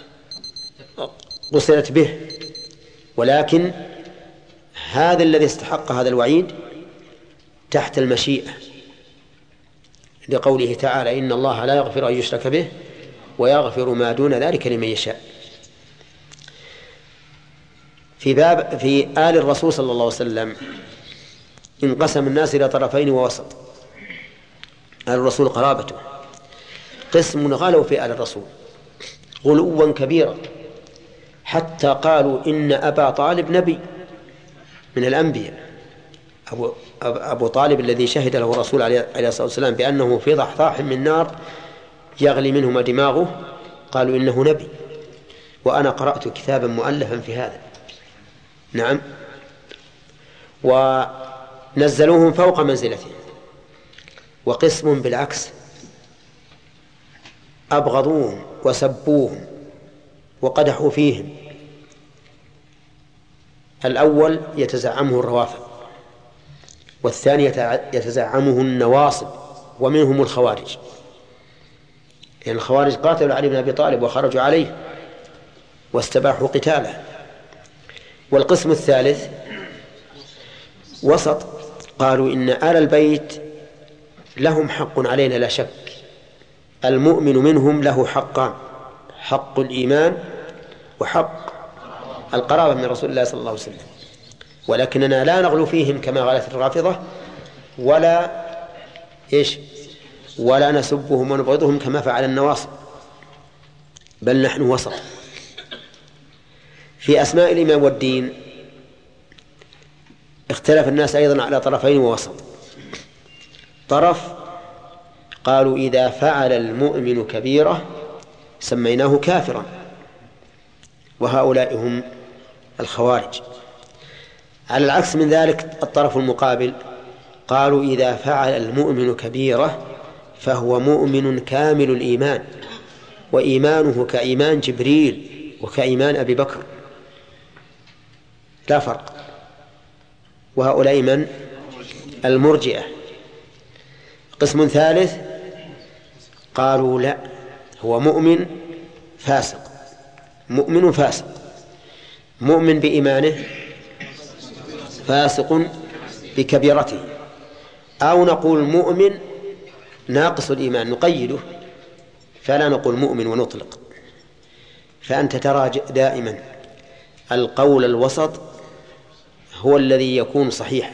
قصرت به، ولكن هذا الذي استحق هذا الوعيد تحت المشيئة، لقوله تعالى إن الله لا يغفر أن يشرك به ويغفر ما دون ذلك لمن يشاء. في باب في آل الرسول صلى الله عليه وسلم انقسم الناس إلى طرفين ووسط. آل الرسول قرابته، قسم غلوا في آل الرسول غلوا كبيرا حتى قالوا إن أبا طالب نبي من الأنبياء. أبو, أبو طالب الذي شهد له الرسول عليه الصلاة والسلام بأنه في ضحضاح من نار يغلي منهما دماغه، قالوا إنه نبي، وأنا قرأت كتابا مؤلفا في هذا. نعم، ونزلوهم فوق منزلته. وقسم بالعكس أبغضوهم وسبوهم وقدحوا فيهم. الأول يتزعمه الروافض، والثاني يتزعمه النواصب، ومنهم الخوارج، يعني الخوارج قاتلوا علي بن أبي طالب وخرجوا عليه واستباحوا قتاله. والقسم الثالث وسط، قالوا إن آل البيت لهم حق علينا لا شك، المؤمن منهم له حقان، حق الإيمان وحق القرابة من رسول الله صلى الله عليه وسلم، ولكننا لا نغلو فيهم كما غلت الرافضة ولا إيش ولا نسبهم ونبغضهم كما فعل النواصب، بل نحن وسط. في أسماء الإيمان والدين اختلف الناس أيضا على طرفين ووسط. طرف قالوا إذا فعل المؤمن كبيرة سميناه كافرا، وهؤلاء هم الخوارج. على العكس من ذلك الطرف المقابل قالوا إذا فعل المؤمن كبيرة فهو مؤمن كامل الإيمان، وإيمانه كإيمان جبريل وكإيمان أبي بكر لا فرق. وهؤلاء من المرجئة. قسم ثالث قالوا لا، هو مؤمن فاسق، مؤمن فاسق، مؤمن بإيمانه فاسق بكبيرته، أو نقول مؤمن ناقص الإيمان نقيده فلا نقول مؤمن ونطلق. فأنت ترى دائما القول الوسط هو الذي يكون صحيحا،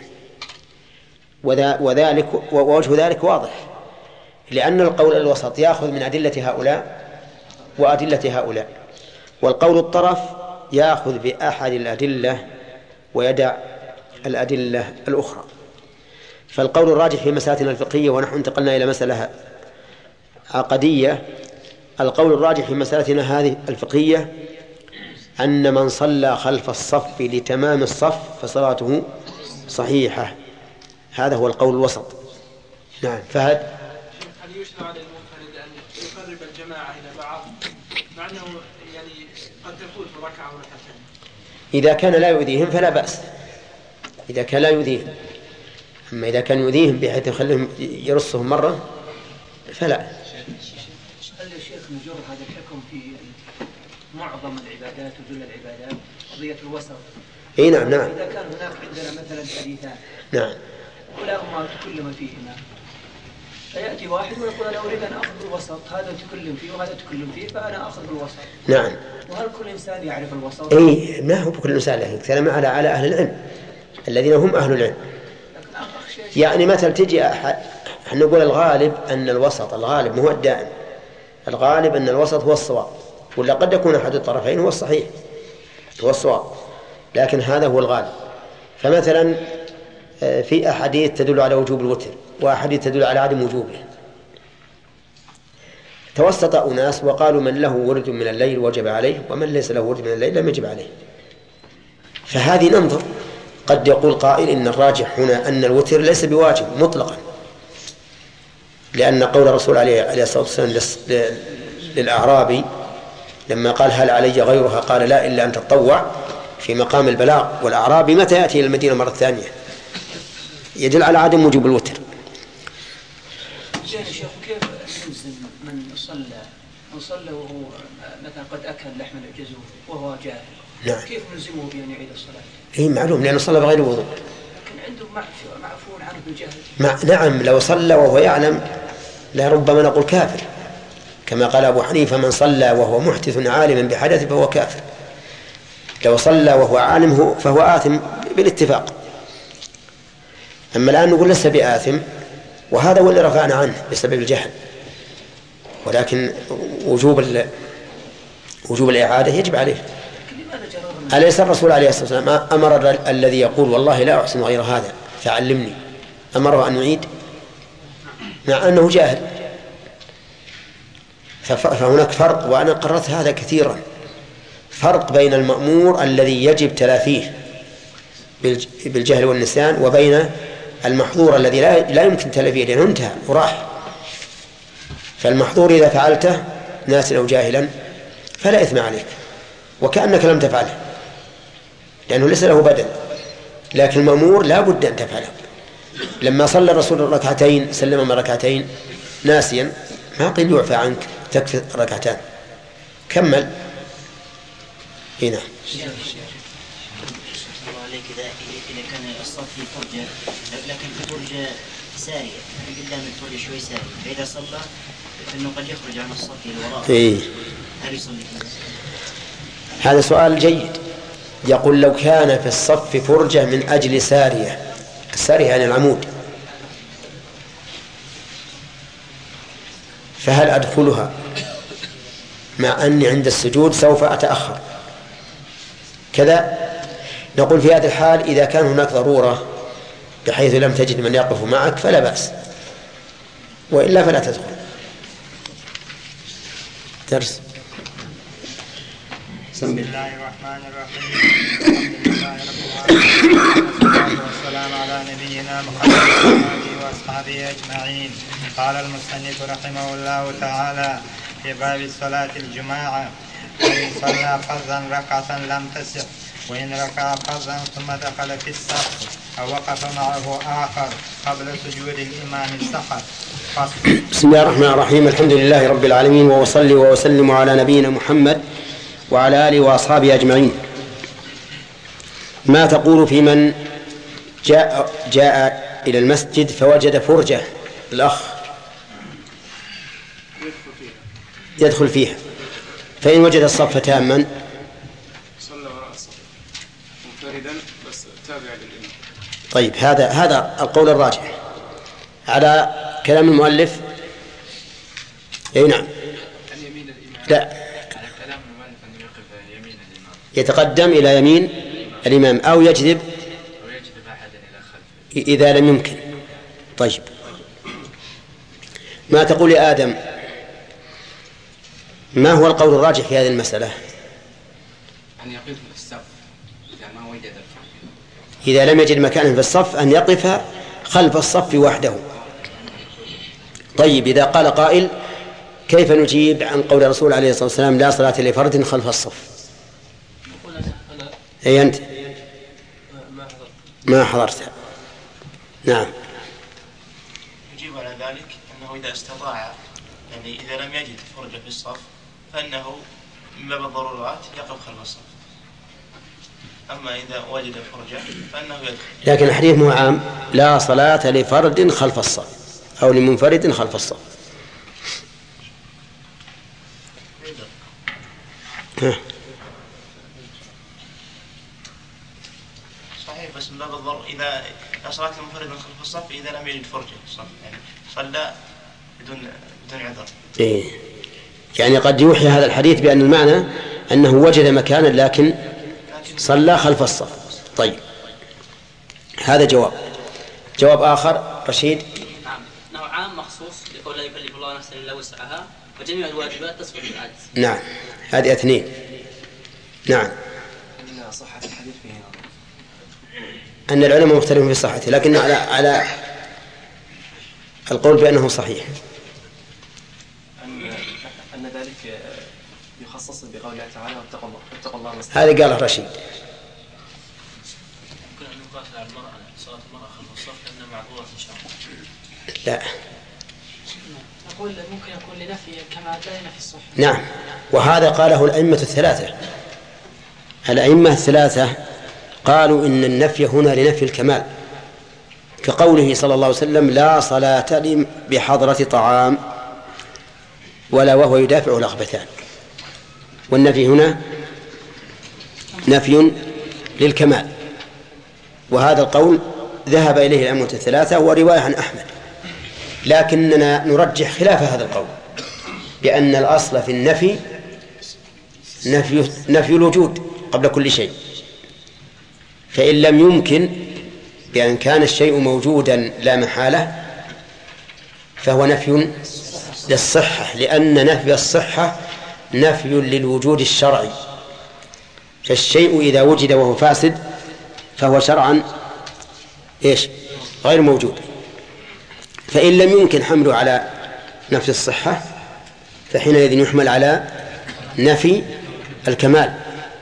وذلك ووجه ذلك واضح، لأن القول الوسط يأخذ من أدلة هؤلاء وأدلة هؤلاء، والقول الطرف يأخذ بأحد الأدلة ويدع الأدلة الأخرى. فالقول الراجح في مسألتنا الفقهية، ونحن انتقلنا إلى مسألة عقدية، القول الراجح في مسألتنا هذه الفقهية أن من صلى خلف الصف لتمام الصف فصلاته صحيحة. هذا هو القول الوسط. نعم. فهد. هل يشرع للمنفرد أن يقرب الجماعة إلى بعض مع أنه يعني قد تفوت ركعة أو ركعتين؟ إذا كان لا يؤذيهم فلا بأس، إذا كان لا يؤذيهم. أما إذا كان يؤذيهم بحيث يخليهم يرصهم مرة فلا. هل يا شيخ نجر هذا الحكم في معظم العبادات وجل العبادات قضية الوسط؟ اي نعم. نعم. إذا كان هناك عندنا مثلا حديثان نعم كلاهما تكلم فيهما، فيأتي واحد ويقول أنا أريد أن أخذ بالوسط، هذا تكلم فيه وهذا تكلم فيه فأنا أخذ بالوسط. نعم. وهل كل إنسان يعرف الوسط؟ اي ما هو بكل إنسان، لكن كلام على على أهل العلم الذين هم أهل العلم. يعني مثلا تجي أحد نقول الغالب أن الوسط، الغالب هو الدائم، الغالب أن الوسط هو الصواب، ولا قد يكون أحد الطرفين هو الصحيح هو الصواب، لكن هذا هو الغالب. فمثلا في أحاديث تدل على وجوب الوتر وأحاديث تدل على عدم وجوبه، توسط أناس وقالوا من له ورد من الليل وجب عليه، ومن ليس له ورد من الليل لم يجب عليه. فهذه ننظر، قد يقول قائل إن الراجح هنا أن الوتر ليس بواجب مطلقا، لأن قول الرسول عليه الصلاة والسلام للأعرابي لما قال هل علي غيرها قال لا إلا أن تتطوع في مقام البلاغ، والأعرابي متى يأتي إلى المدينة مرة ثانية، يدل على عدم وجوب الوتر. زين يا شيخ، كيف نلزم من صلى من صلى وهو مثلا قد أكل لحم الجزور وهو جاهل؟ نعم. كيف نلزمه بأن يعيد الصلاة؟ إيه معلوم، لأنه صلى بغير وضوء. لكن عنده معفون عنه بالجهل. مع نعم، لو صلى وهو يعلم لربما نقول كافر، كما قال أبو حنيفة من صلى وهو محدث عالما بحدث فهو كافر. لو صلى وهو عالم فهو آثم بالاتفاق. أما الآن نقول لسه بآثم، وهذا هو اللي رفعنا عنه بسبب الجهل، ولكن وجوب وجوب الإعادة يجب عليه. أليس الرسول عليه الصلاة والسلام أمر الذي يقول والله لا أحسن غير هذا فعلمني، أمره أن يعيد مع أنه جاهل؟ فهناك فرق، وأنا قررت هذا كثيرا، فرق بين المأمور الذي يجب تلافيه بالجهل والنسيان وبين المحظور الذي لا يمكن تلافيه لأنه انتهى وراح. فالمحظور إذا فعلته ناسا أو جاهلا فلا إثم عليك وكأنك لم تفعله لأنه ليس له بدل، لكن المأمور لا بد أن تفعله. لما صلى الرسول ركعتين سلم من ركعتين ناسيا ما قيل يعفى عنك تكفي ركعتان، كمل. هنا إذا إذا كان الصف في فرجة لكن في فرجة سارية قدام الفرجة شوي سارية، فإذا صلى فإنه قد يخرج عن الصف الوراء. إيه. هل يصلي؟ هذا سؤال جيد. يقول لو كان في الصف فرجة من أجل سارية، السارية يعني العمود، فهل أدخلها مع أني عند السجود سوف أتأخر كذا؟ نقول في هذه الحال إذا كان هناك ضرورة بحيث لم تجد من يقف معك فلا بأس، وإلا فلا تدخل. درس. بسم الله الرحمن الرحيم. الحمد لله رب العالمين، والصلاة والسلام على نبينا محمد وآله وأصحابه أجمعين. قال المصنف رحمه الله تعالى في باب صلاة الجماعة: وإن صلى فرضا ركعة لم تصح، وإن ركع فرضا ثم دخل في الصف أو وقف معه آخر قبل سجود الإمام صح. بسم الله الرحمن الرحيم. الحمد لله رب العالمين، وأصلي وأسلم على نبينا محمد وعلى آله وأصحابه أجمعين. ما تقول في من جاء, جاء إلى المسجد فوجد فرجة الأخ يدخل فيها، فإن وجد الصف تاما صلى وراء الصف منفردا بس تابع للإمام. طيب، هذا هذا القول الراجح على كلام المؤلف. أي نعم. لا، يتقدم إلى يمين الإمام أو يجذب إذا لم يمكن. طيب، ما تقول يا آدم؟ ما هو القول الراجح في هذه المسألة؟ أن يقف في الصف إذا ما وجد الفرد. إذا لم يجد مكانا في الصف أن يقف خلف الصف وحده. طيب، إذا قال قائل كيف نجيب عن قول الرسول عليه الصلاة والسلام لا صلاة لفرد خلف الصف؟ أي أنت ما حضرت. نعم. يجيب على ذلك أنه إذا استطاع، يعني إذا لم يجد فرجة في الصف فإنه من باب الضرورات يقف خلف الصف، أما إذا وجد فرجة فإنه يدخل. لكن الحديث مو عام لا صلاة لفرد خلف الصف أو لمنفرد خلف الصف. صحيح، بس من باب الضرورة إذا صلاة المنفرد خلف الصف إذا لم يجد فرجة في الصف، يعني صلى بدون بدون عذر. إيه، يعني قد يوحي هذا الحديث بأن المعنى أنه وجد مكانا لكن صلى خلف الصف. طيب، هذا جواب. جواب آخر رشيد. نعم، نوعان مخصوص لقول لا يكلف الله نفسا إلا وسعها، وجميع الواجبات تسقط بالعجز. نعم، هذه اثنين. نعم. أن صحة الحديث فيه أن العلماء مختلفون في صحته، لكن على على القول بأنه صحيح. أن أن ذلك يخصص بقول الله تعالى واتقوا الله واتقوا الله. هذا قاله رشيد. يمكن أن نقاتل على المرأة صلاة المرأة خلف الصف لأنها معذورة إن شاء الله. لا. نقول ممكن يكون لنفي كما لا ينفي الصحة. نعم، وهذا قاله الأئمة الثلاثة. الأئمة الثلاثة قالوا إن النفي هنا لنفي الكمال، كقوله صلى الله عليه وسلم لا صلاة لي بحضرة طعام ولا وهو يدافع الأخبثان. والنفي هنا نفي للكمال، وهذا القول ذهب إليه الأئمة الثلاثة ورواية عن أحمد، لكننا نرجح خلاف هذا القول بأن الأصل في النفي نفي, نفي الوجود قبل كل شيء، فإن لم يمكن بأن كان الشيء موجودا لا محالة فهو نفي للصحة، لأن نفي الصحة نفي للوجود الشرعي، فالشيء إذا وجد وهو فاسد فهو شرعا إيش؟ غير موجود. فإن لم يمكن حمله على نفي الصحة فحينئذ يحمل على نفي الكمال.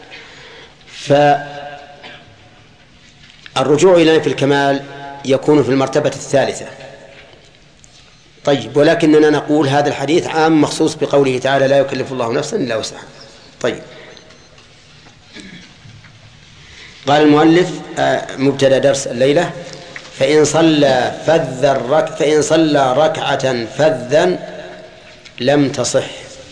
فالرجوع إلى نفي الكمال يكون في المرتبة الثالثة. طيب، ولكننا نقول هذا الحديث عام مخصوص بقوله تعالى لا يكلف الله نفسا إلا وسعها. طيب، قال المؤلف مبتدأ درس الليلة فإن صلى فذ الرك فإن صلى ركعة فذا لم تصح.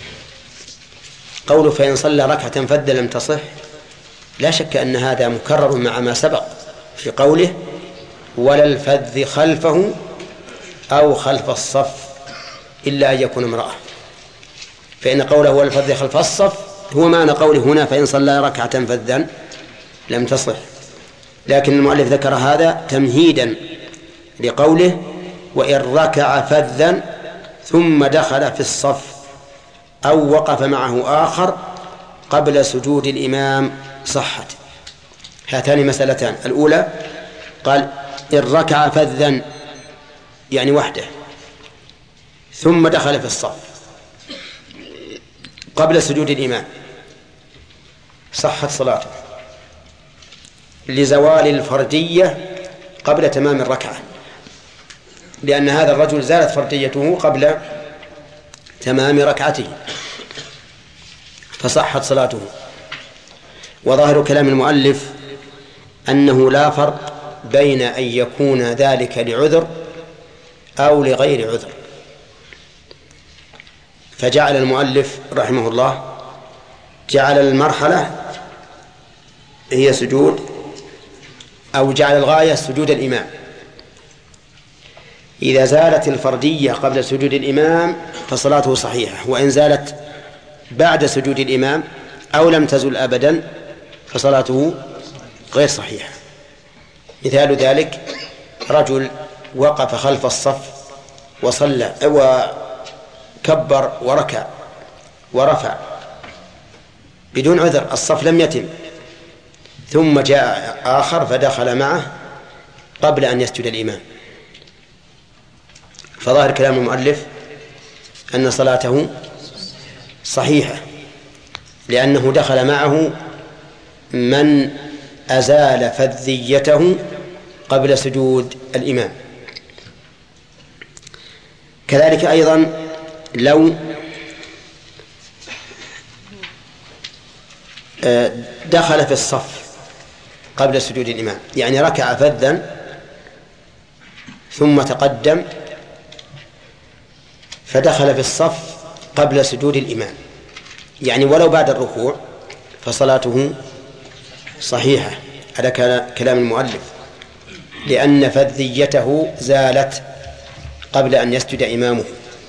قوله فإن صلى ركعة فذا لم تصح لا شك أن هذا مكرر مع ما سبق في قوله ولا الفذ خلفه أو خلف الصف إلا أن يكون امرأة، فإن قوله ولا الفذ خلف الصف هو معنى قوله هنا فإن صلى ركعة فذا لم تصح. لكن المؤلف ذكر هذا تمهيدا لقوله وإن ركع فذا ثم دخل في الصف أو وقف معه آخر قبل سجود الإمام صحت. هاتان مسألتان. الأولى قال إن ركع فذا يعني وحده ثم دخل في الصف قبل سجود الإمام صحت صلاته لزوال الفردية قبل تمام الركعة، لأن هذا الرجل زالت فرديته قبل تمام ركعته فصحت صلاته. وظاهر كلام المؤلف أنه لا فرق بين أن يكون ذلك لعذر أو لغير عذر، فجعل المؤلف رحمه الله جعل المرحلة هي سجود أو جعل الغاية سجود الإمام. إذا زالت الفردية قبل سجود الإمام فصلاته صحيحة، وإن زالت بعد سجود الإمام أو لم تزل أبدا فصلاته غير صحيحة. مثال ذلك رجل وقف خلف الصف وصلى وكبر وركع ورفع بدون عذر، الصف لم يتم، ثم جاء آخر فدخل معه قبل أن يسجد الإمام، فظاهر كلام المؤلف أن صلاته صحيحة، لأنه دخل معه من أزال فذيته قبل سجود الإمام. كذلك أيضا لو دخل في الصف قبل سجود الإمام، يعني ركع فذا ثم تقدم فدخل في الصف قبل سجود الإمام، يعني ولو بعد الركوع فصلاته صحيحة على كلام المؤلف، لأن فذيته زالت قبل أن يسجد إمامه.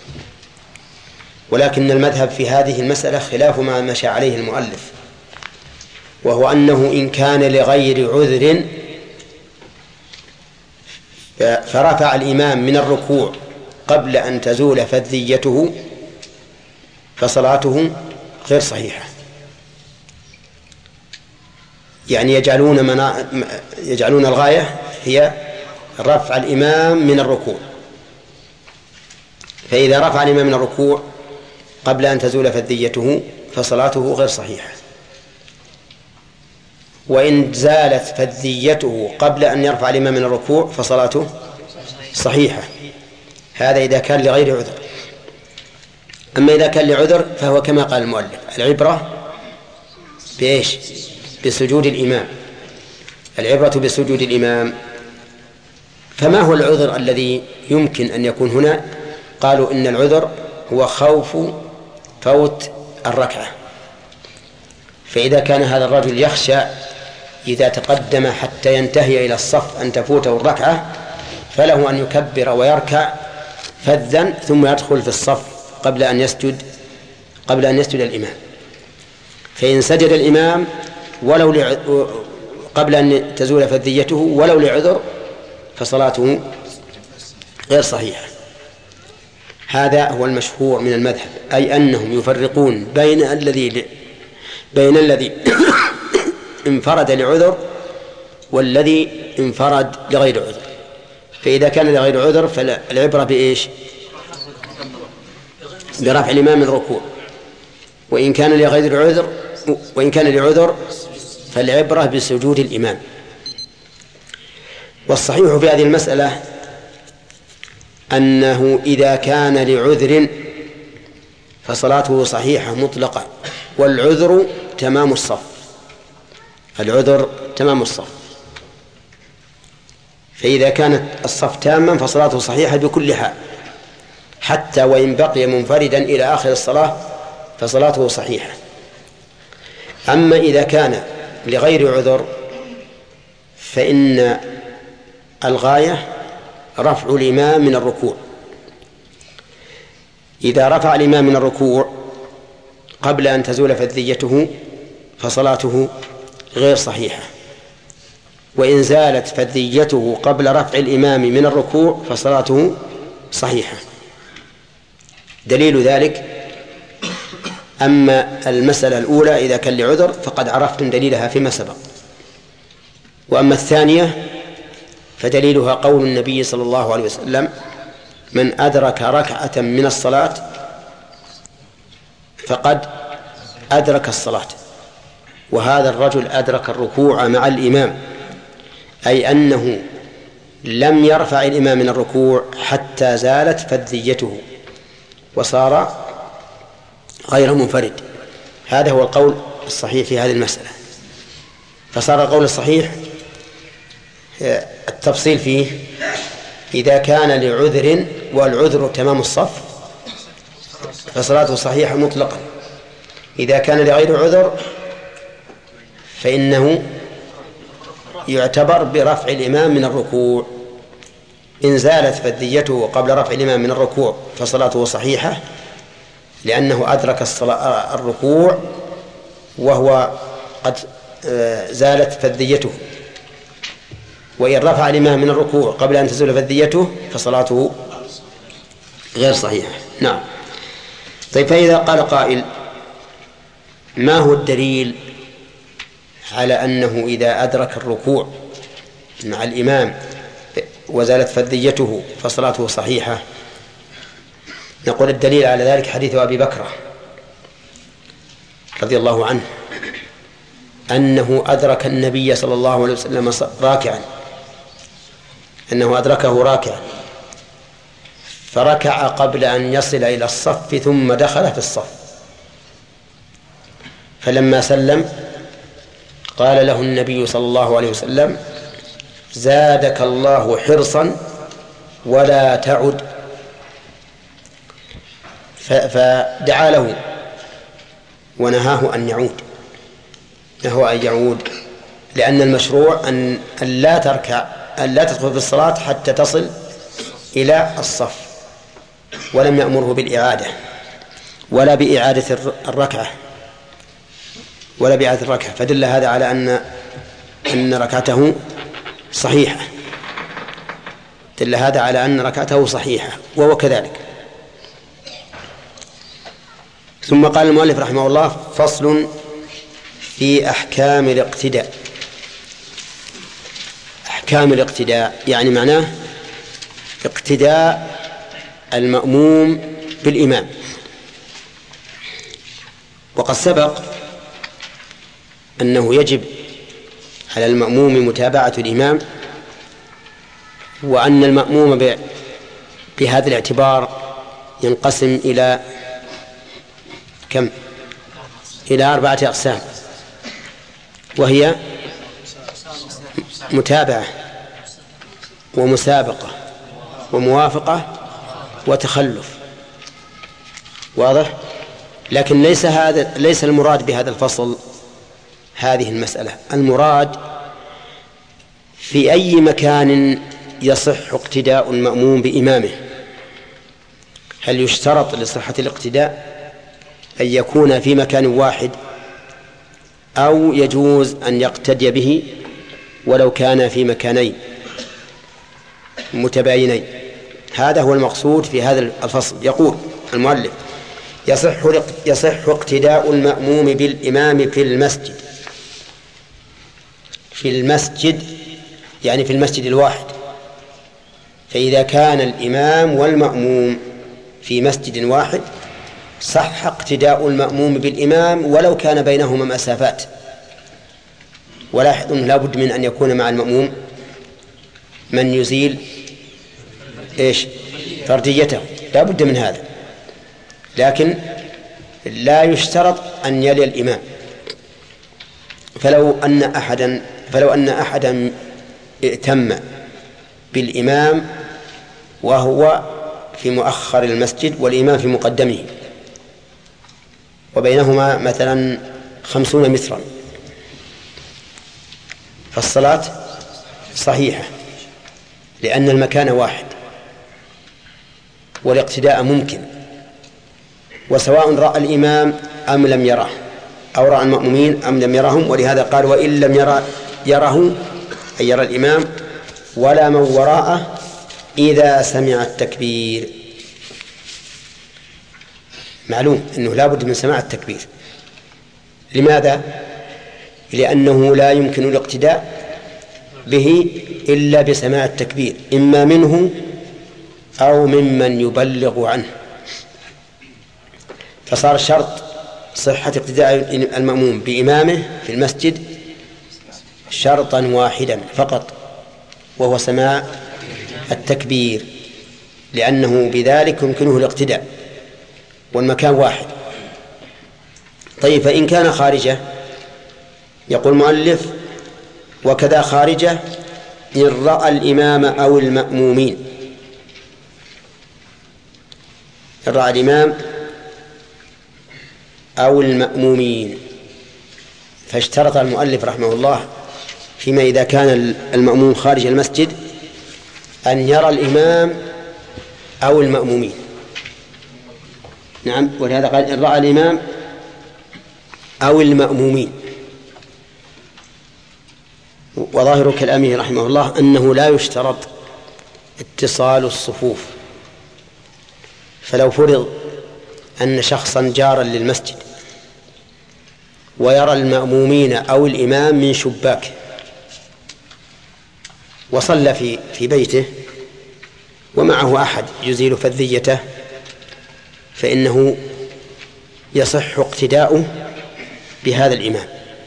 ولكن المذهب في هذه المسألة خلاف ما مشى عليه المؤلف، وهو أنه إن كان لغير عذر فرفع الإمام من الركوع قبل أن تزول فذيته فصلاته غير صحيحة، يعني يجعلون, منا... يجعلون الغاية هي رفع الإمام من الركوع، فإذا رفع الإمام من الركوع قبل أن تزول فذيته فصلاته غير صحيحة، وإن زالت فذيته قبل أن يرفع الإمام من الركوع فصلاته صحيحة. هذا إذا كان لغير عذر. أما إذا كان لعذر فهو كما قال المؤلف العبرة بإيش؟ بسجود الإمام، العبرة بسجود الإمام. فما هو العذر الذي يمكن أن يكون هنا؟ قالوا إن العذر هو خوف فوت الركعة، فإذا كان هذا الرجل يخشى إذا تقدم حتى ينتهي إلى الصف أن تفوته الركعة فله أن يكبر ويركع فذا ثم يدخل في الصف قبل أن يسجد قبل أن يسجد الإمام، فإن سجد الإمام ولو لع... قبل أن تزول فذيته ولو لعذر فصلاته غير صحيحة. هذا هو المشهور من المذهب، أي أنهم يفرقون بين الذي بين الذي انفرد لعذر والذي انفرد لغير عذر. فإذا كان لغير عذر فالعبرة بإيش؟ برفع الإمام من الركوع، وإن كان لغير عذر وإن كان لعذر فالعبرة بسجود الإمام. والصحيح في هذه المسألة أنه إذا كان لعذر فصلاته صحيحة مطلقة، والعذر تمام الصف، العذر تمام الصف، فإذا كانت الصف تاما فصلاته صحيحة بكل حال، حتى وإن بقي منفردا إلى آخر الصلاة فصلاته صحيحة. أما إذا كان لغير عذر فإن الغاية رفع الإمام من الركوع. إذا رفع الإمام من الركوع قبل أن تزول فذيته فصلاته غير صحيحة، وإن زالت فذيته قبل رفع الإمام من الركوع فصلاته صحيحة. دليل ذلك: أما المسألة الأولى إذا كان لعذر فقد عرفتم دليلها فيما سبق، وأما الثانية فدليلها قول النبي صلى الله عليه وسلم: من أدرك ركعة من الصلاة فقد أدرك الصلاة. وهذا الرجل أدرك الركوع مع الإمام، أي أنه لم يرفع الإمام من الركوع حتى زالت فذيته وصار غير منفرد. هذا هو القول الصحيح في هذه المسألة. فصار القول الصحيح التفصيل فيه: إذا كان لعذر والعذر تمام الصف فصلاته صحيحة مطلقا، إذا كان لغير عذر فإنه يعتبر برفع الإمام من الركوع. إن زالت فذيته قبل رفع الإمام من الركوع فصلاته صحيحة، لأنه أدرك الركوع وهو قد زالت فذيته. وإن رفع الإمام من الركوع قبل أن تزول فذيته فصلاته غير صحيحة. نعم. طيب، فإذا قال قائل: ما هو الدليل على أنه إذا أدرك الركوع مع الإمام وزالت فذيته فصلاته صحيحة؟ نقول الدليل على ذلك حديث أبي بكر رضي الله عنه أنه أدرك النبي صلى الله عليه وسلم راكعا أنه أدركه راكعا فركع قبل أن يصل إلى الصف ثم دخل في الصف، فلما سلم قال له النبي صلى الله عليه وسلم: زادك الله حرصا ولا تعد. فدعا له ونهاه أن يعود، نهى أن يعود، لأن المشروع أن لا تركع أن لا تدخل في الصلاة حتى تصل إلى الصف، ولم يأمره بالإعادة ولا بإعادة الركعة ولا بإعادة الركعة، فدل هذا على أن أن ركعته صحيحة، دل هذا على أن ركعته صحيحة وهو كذلك. ثم قال المؤلف رحمه الله: فصل في أحكام الاقتداء. أحكام الاقتداء يعني معناه اقتداء المأموم بالإمام. وقد سبق أنه يجب على المأموم متابعة الإمام، وأن المأموم بهذا الاعتبار ينقسم إلى كم؟ إلى أربعة أقسام، وهي متابعة ومسابقة وموافقة وتخلف. واضح؟ لكن ليس هذا ليس المراد بهذا الفصل هذه المسألة. المراد في أي مكان يصح اقتداء المأموم بإمامه. هل يشترط لصحة الاقتداء أن يكون في مكان واحد، أو يجوز أن يقتدي به ولو كان في مكانين متباينين؟ هذا هو المقصود في هذا الفصل. يقول المؤلف: يصح يصح اقتداء المأموم بالإمام في المسجد. في المسجد يعني في المسجد الواحد. فإذا كان الإمام والمأموم في مسجد واحد صح اقتداء المأموم بالإمام ولو كان بينهما مسافات. ولاحظوا أنه لا بد من أن يكون مع المأموم من يزيل إيش فرديته، لا بد من هذا. لكن لا يشترط أن يلي الإمام. فلو أن أحدا فلو أن أحدا ائتم بالإمام وهو في مؤخر المسجد والإمام في مقدمه، وبينهما مثلا خمسون مترا، فالصلاة صحيحة لأن المكان واحد والاقتداء ممكن، وسواء رأى الإمام أم لم يره، أو رأى المأمومين أم لم يرهم. ولهذا قال: وإن لم يرى يره أي يرى الإمام ولا من وراءه إذا سمع التكبير. معلوم أنه لا بد من سماع التكبير. لماذا؟ لأنه لا يمكن الاقتداء به إلا بسماع التكبير، إما منه أو ممن يبلغ عنه. فصار شرط صحة اقتداء المأموم بإمامه في المسجد شرطا واحدا فقط، وهو سماع التكبير، لأنه بذلك يمكنه الاقتداء والمكان واحد. طيب، فإن كان خارجه، يقول المؤلف: وكذا خارجه إن رأى الإمام أو المأمومين. إن رأى الإمام أو المأمومين. فاشترط المؤلف رحمه الله فيما إذا كان المأموم خارج المسجد أن يرى الإمام أو المأمومين. نعم، ولهذا قال: إن رأى الإمام أو المأمومين. وظاهر كلامه رحمه الله أنه لا يشترط اتصال الصفوف. فلو فرض أن شخصا جارا للمسجد ويرى المأمومين أو الإمام من شباك وصلى في في بيته ومعه أحد يزيل فذيته، فإنه يصح اقتداؤه بهذا الإمام،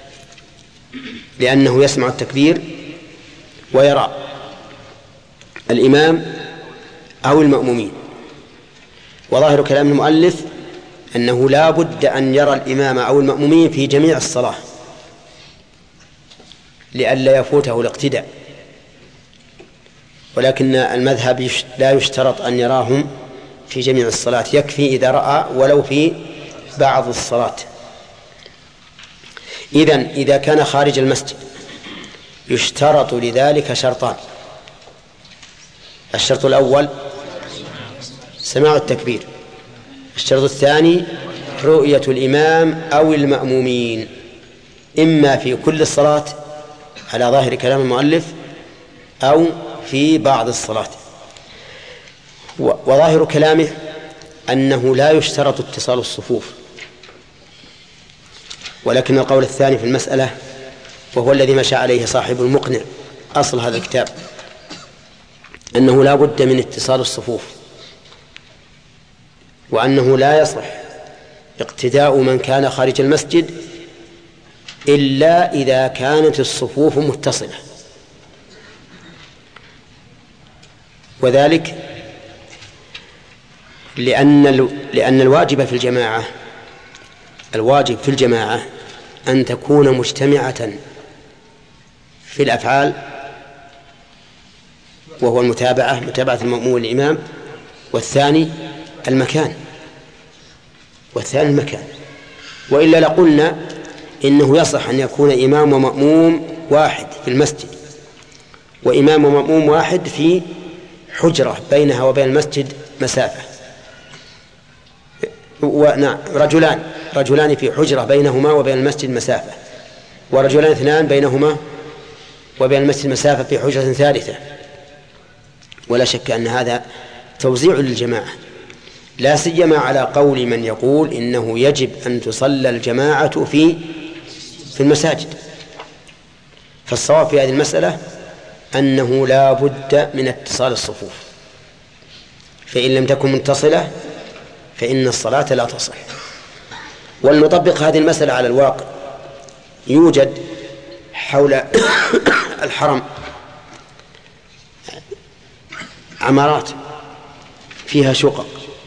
لأنه يسمع التكبير ويرى الإمام أو المأمومين. وظاهر كلام المؤلف أنه لا بد أن يرى الإمام أو المأمومين في جميع الصلاة لئلا يفوته الاقتداء، ولكن المذهب لا يشترط أن يراهم في جميع الصلاة، يكفي إذا رأى ولو في بعض الصلاة. إذن إذا كان خارج المسجد يشترط لذلك شرطان: الشرط الأول سماع التكبير، الشرط الثاني رؤية الإمام أو المأمومين، إما في كل الصلاة على ظاهر كلام المؤلف أو في بعض الصلاة. وظاهر كلامه أنه لا يشترط اتصال الصفوف، ولكن القول الثاني في المسألة وهو الذي مشى عليه صاحب المقنع أصل هذا الكتاب أنه لا بد من اتصال الصفوف، وأنه لا يصح اقتداء من كان خارج المسجد إلا إذا كانت الصفوف متصلة، وذلك لأن لأن الواجب في الجماعة الواجب في الجماعة أن تكون مجتمعة في الأفعال، وهو المتابعة متابعة المأموم والإمام، والثاني المكان والثاني المكان وإلا لقلنا إنه يصح أن يكون إمام ومأموم واحد في المسجد وإمام ومأموم واحد في حجرة بينها وبين المسجد مسافة، ونعم رجلان رجلان في حجرة بينهما وبين المسجد مسافة، ورجلان اثنان بينهما وبين المسجد مسافة في حجرة ثالثة. ولا شك أن هذا توزيع للجماعة، لا سيما على قول من يقول إنه يجب أن تصلى الجماعة في في المساجد. فالصواب في هذه المسألة أنه لا بد من اتصال الصفوف، فإن لم تكن متصلة فإن الصلاة لا تصح. ولنطبق هذه المسألة على الواقع. يوجد حول الحرم عمارات فيها شقق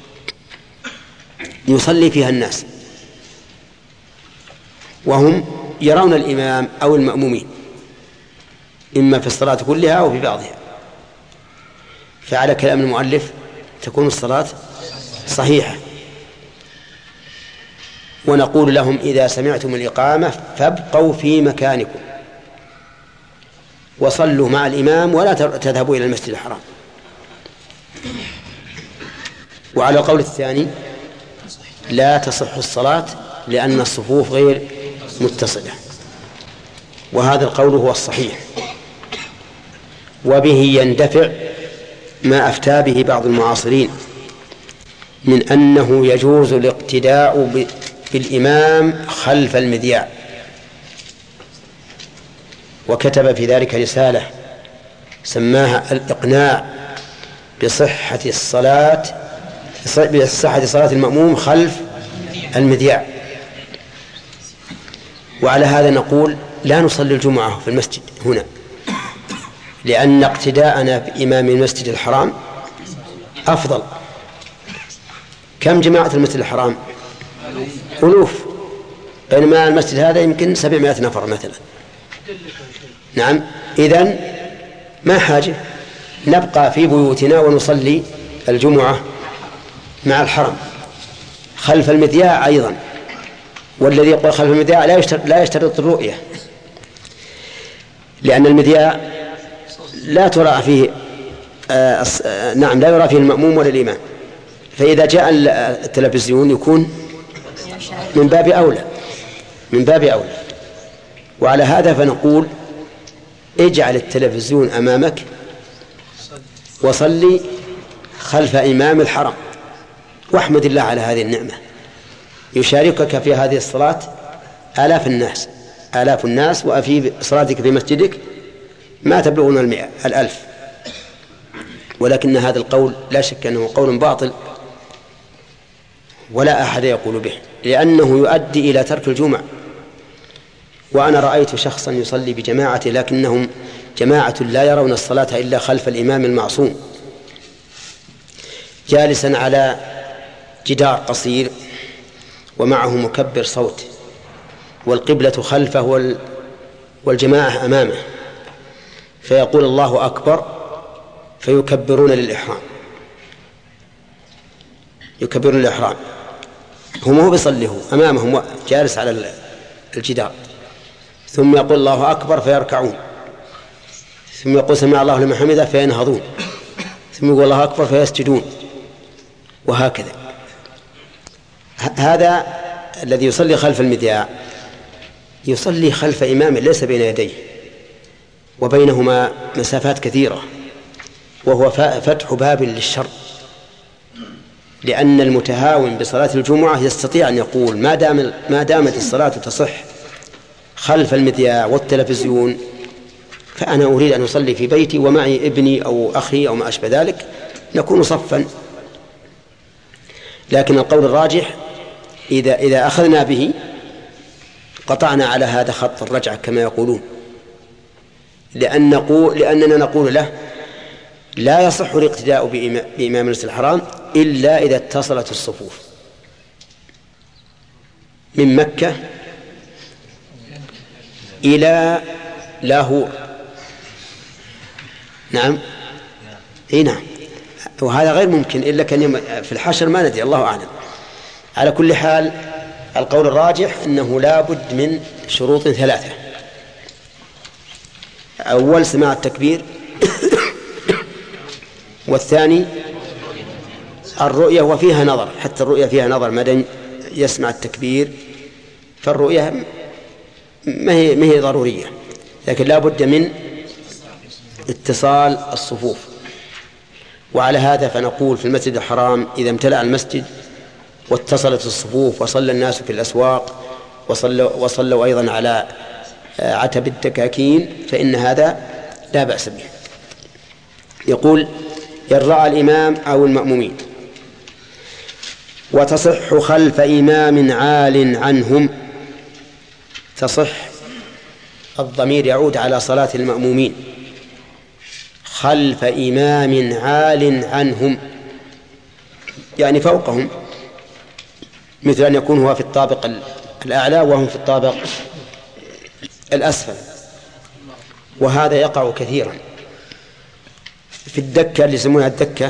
يصلي فيها الناس، وهم يرون الإمام أو المأمومين إما في الصلاة كلها أو في بعضها، فعلى كلام المؤلف تكون الصلاة صحيحة. ونقول لهم: إذا سمعتم الإقامة فابقوا في مكانكم وصلوا مع الإمام ولا تذهبوا إلى المسجد الحرام. وعلى القول الثاني لا تصح الصلاة لأن الصفوف غير متصلة، وهذا القول هو الصحيح، وبه يندفع ما أفتى به بعض المعاصرين من أنه يجوز الاقتداء بالإمام خلف المذياع، وكتب في ذلك رسالة سماها الإقناع بصحة الصلاة بصحة صلاة المأموم خلف المذياع. وعلى هذا نقول: لا نصلي الجمعة في المسجد هنا، لأن اقتداءنا بإمام المسجد الحرام أفضل. كم جماعة المسجد الحرام؟ ألوف، بينما المسجد هذا يمكن سبعمائة نفر مثلا. نعم، إذن ما حاجة، نبقى في بيوتنا ونصلي الجمعة مع الحرم خلف المذياع أيضا. والذي يقول خلف المذياع لا يشترط, لا يشترط الرؤية، لأن المذياع لا ترى فيه آه آه نعم لا يرى فيه المأموم ولا الإمام، فإذا جاء التلفزيون يكون من باب أولى من باب أولى. وعلى هذا فنقول اجعل التلفزيون أمامك وصلي خلف إمام الحرم واحمد الله على هذه النعمة. يشاركك في هذه الصلاة آلاف الناس آلاف الناس وفي صلاتك في مسجدك ما تبلغون المئة الألف. ولكن هذا القول لا شك أنه قول باطل ولا أحد يقول به، لأنه يؤدي إلى ترك الجمعة. وأنا رأيت شخصا يصلي بجماعة لكنهم جماعة لا يرون الصلاة إلا خلف الإمام المعصوم، جالسا على جدار قصير ومعه مكبر صوت والقبلة خلفه والجماعة أمامه، فيقول الله أكبر فيكبرون للإحرام يكبرون للإحرام هم هو بيصليه أمامهم جالس على الجدار، ثم يقول الله أكبر فيركعون، ثم يقول سمع الله لمن حمده فينهضون، ثم يقول الله أكبر فيسجدون، وهكذا. هذا الذي يصلي خلف المذياع يصلي خلف إمام ليس بين يديه وبينهما مسافات كثيرة، وهو فتح باب للشر، لأن المتهاون بصلاة الجمعة يستطيع أن يقول ما دام ما دامت الصلاة تصح خلف المذياع والتلفزيون فأنا أريد أن أصلي في بيتي ومعي ابني أو أخي أو ما أشبه ذلك، نكون صفا. لكن القول الراجح إذا إذا أخذنا به قطعنا على هذا خط الرجعة كما يقولون، لأن نقول لأننا نقول له لا يصح الاقتداء بإمام المسجد الحرام إلا إذا اتصلت الصفوف من مكة إلى لاهور. نعم إيه نعم، وهذا غير ممكن إلا كان في الحشر ما ندري، الله أعلم. على كل حال القول الراجح أنه لا بد من شروط ثلاثة: أول سماع التكبير، والثاني الرؤية وفيها نظر، حتى الرؤية فيها نظر ما دام يسمع التكبير فالرؤية ما هي ما هي ضرورية، لكن لا بد من اتصال الصفوف. وعلى هذا فنقول في المسجد الحرام إذا امتلأ المسجد واتصلت الصفوف وصلى الناس في الأسواق وصلوا, وصلوا أيضا على عتب الدكاكين فإن هذا لا بأس به. يقول يرعى الإمام أو المأمومين، وتصح خلف إمام عال عنهم. تصح الضمير يعود على صلاة المأمومين خلف إمام عال عنهم، يعني فوقهم، مثل أن يكون هو في الطابق الأعلى وهم في الطابق الأسفل، وهذا يقع كثيرا في الدكة اللي يسمونها الدكة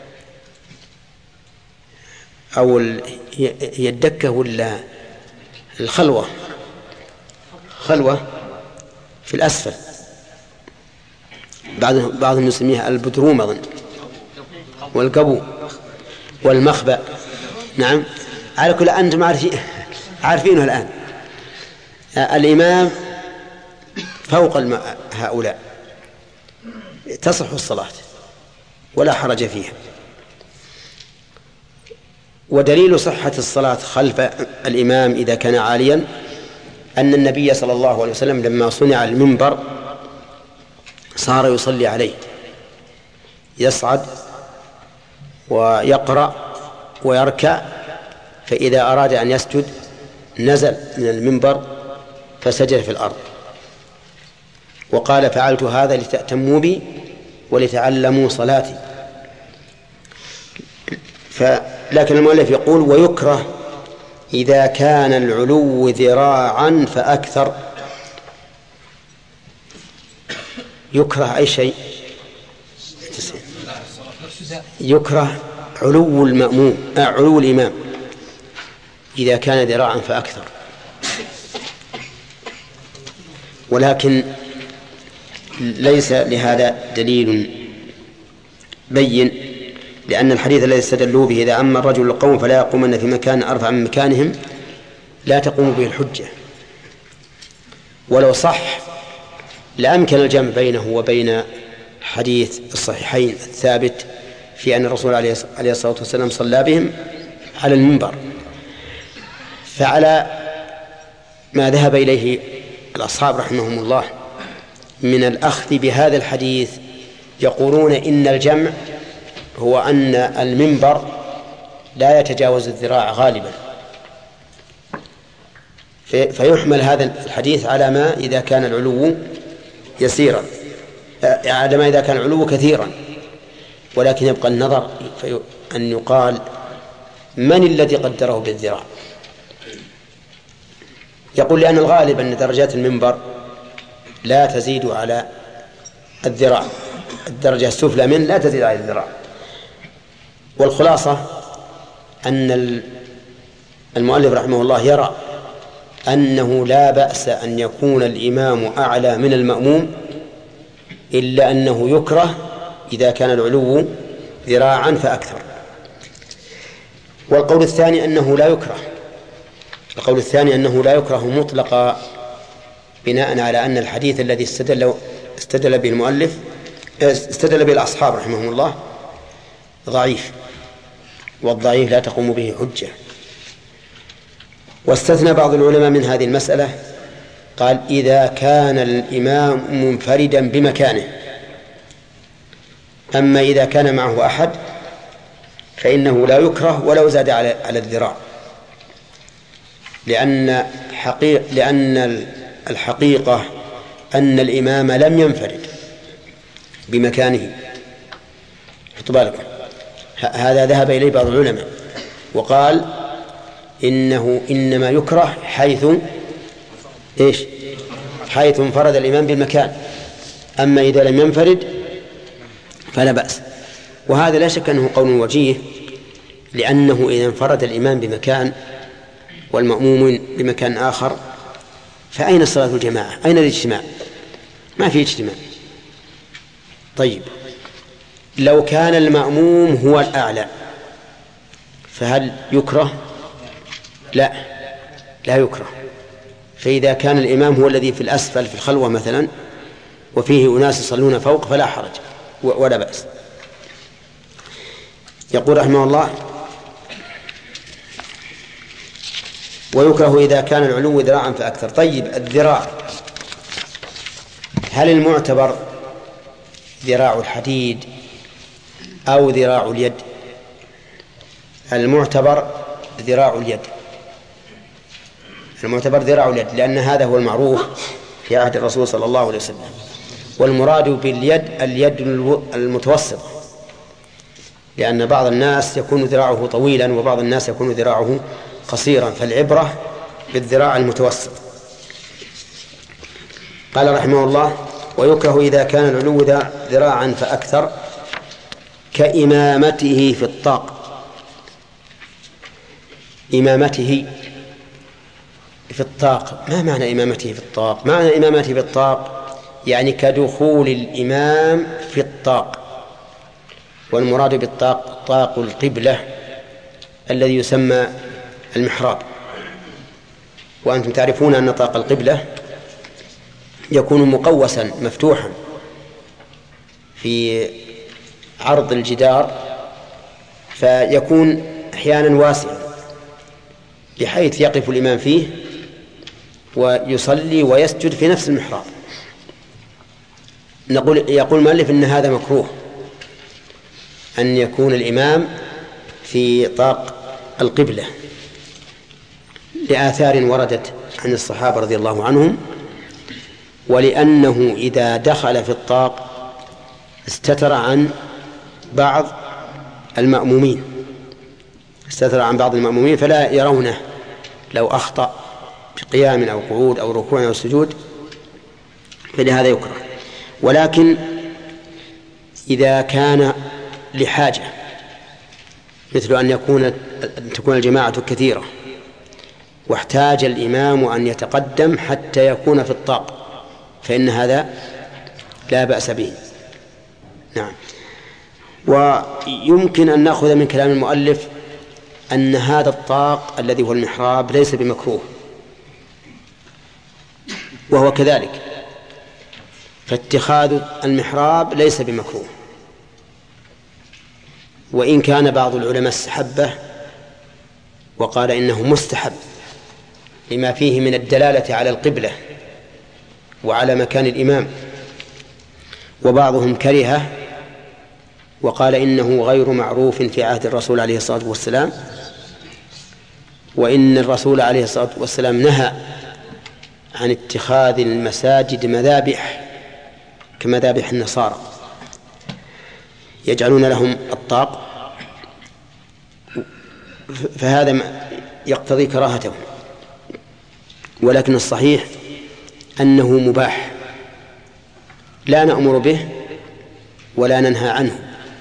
أو هي الدكة ولا الخلوة، خلوة في الأسفل، بعضهم يسميها البدروم أظن، والقبو والمخبأ. نعم، على كل أنتم عارفينه الآن. الإمام فوق هؤلاء تصح الصلاة ولا حرج فيها. ودليل صحة الصلاة خلف الإمام إذا كان عاليا أن النبي صلى الله عليه وسلم لما صنع المنبر صار يصلي عليه، يصعد ويقرأ ويركع، فإذا أراد أن يسجد نزل من المنبر فسجد في الأرض، وقال فعلت هذا لتأتموا بي ولتعلموا صلاتي. لكن المؤلف يقول ويكره إذا كان العلو ذراعا فأكثر. يكره أي شيء؟ يكره علو المأموم آه علو الإمام إذا كان ذراعا فأكثر، ولكن ليس لهذا دليل بين، لأن الحديث الذي استدلوا به إذا أما الرجل القوم فلا يقومن في مكان أرفع من مكانهم لا تقوم به الحجة. ولو صح لأمكن الجمع بينه وبين حديث الصحيحين الثابت في أن الرسول عليه الصلاة والسلام صلى بهم على المنبر. فعلى ما ذهب إليه الأصحاب رحمهم الله من الأخذ بهذا الحديث يقولون إن الجمع هو أن المنبر لا يتجاوز الذراع غالبا، فيحمل هذا الحديث على ما إذا كان العلو يسيرا، على ما إذا كان العلو كثيرا. ولكن يبقى النظر أن يقال من الذي قدره بالذراع. يقول لأن الغالب أن درجات المنبر لا تزيد على الذراع، الدرجة السفلى منه لا تزيد على الذراع. والخلاصة أن المؤلف رحمه الله يرى أنه لا بأس أن يكون الإمام أعلى من المأموم، إلا أنه يكره إذا كان العلو ذراعا فأكثر. والقول الثاني أنه لا يكره القول الثاني أنه لا يكره مطلقا، بناء على أن الحديث الذي استدل استدل به المؤلف استدل به الأصحاب رحمهم الله ضعيف، والضعيف لا تقوم به حجة. واستثنى بعض العلماء من هذه المسألة، قال إذا كان الإمام منفردا بمكانه، أما إذا كان معه أحد فإنه لا يكره ولو زاد على على الذراع، لأن حقيقة لأن الحقيقة أن الإمام لم ينفرد بمكانه. حطوا بالكم، هذا ذهب إليه بعض العلماء وقال إنه إنما يكره حيث إيش حيث انفرد الإمام بالمكان، أما إذا لم ينفرد فلا بأس. وهذا لا شك أنه قول وجيه، لأنه إذا انفرد الإمام بمكان والمأموم بمكان آخر فأين صلاة الجماعة؟ أين الاجتماع؟ ما في اجتماع. طيب لو كان المأموم هو الأعلى فهل يكره؟ لا لا يكره. فإذا كان الإمام هو الذي في الأسفل في الخلوة مثلا وفيه أناس يصلون فوق فلا حرج ولا بأس. يقول رحمه الله ويكره إذا كان العلو ذراعا فأكثر. طيب الذراع، هل المعتبر ذراع الحديد أو ذراع اليد؟ المعتبر ذراع اليد المعتبر ذراع اليد لأن هذا هو المعروف في عهد الرسول صلى الله عليه وسلم. والمراد باليد اليد المتوسطة، لأن بعض الناس يكون ذراعه طويلا وبعض الناس يكون ذراعه قصيرا، فالعبرة بالذراع المتوسط. قال رحمه الله ويكره إذا كان العلو ذراعا فأكثر كإمامته في الطاق. إمامته في الطاق، ما معنى إمامته في الطاق؟ معنى إمامته في الطاق يعني كدخول الإمام في الطاق، والمراد بالطاق طاق القبلة الذي يسمى المحراب. وأنتم تعرفون أن طاق القبلة يكون مقوسا مفتوحا في عرض الجدار، فيكون أحيانا واسعا بحيث يقف الإمام فيه ويصلي ويسجد في نفس المحراب. نقول يقول المؤلف إن هذا مكروه، أن يكون الإمام في طاق القبلة لآثار وردت عن الصحابة رضي الله عنهم، ولأنه إذا دخل في الطاق استتر عن بعض المأمومين استتر عن بعض المأمومين فلا يرونه لو أخطأ بقيام أو قعود أو ركوع أو سجود، فلهذا يكره. ولكن إذا كان لحاجة مثل أن يكون أن تكون الجماعة كثيرة واحتاج الإمام أن يتقدم حتى يكون في الطاق فإن هذا لا بأس به. نعم. ويمكن أن نأخذ من كلام المؤلف أن هذا الطاق الذي هو المحراب ليس بمكروه، وهو كذلك، فاتخاذ المحراب ليس بمكروه، وإن كان بعض العلماء استحبه وقال إنه مستحب لما فيه من الدلالة على القبلة وعلى مكان الإمام، وبعضهم كرهه وقال إنه غير معروف في عهد الرسول عليه الصلاة والسلام، وإن الرسول عليه الصلاة والسلام نهى عن اتخاذ المساجد مذابح كمذابح النصارى يجعلون لهم الطاق، فهذا يقتضي كراهته. ولكن الصحيح أنه مباح لا نأمر به ولا ننهى عنه،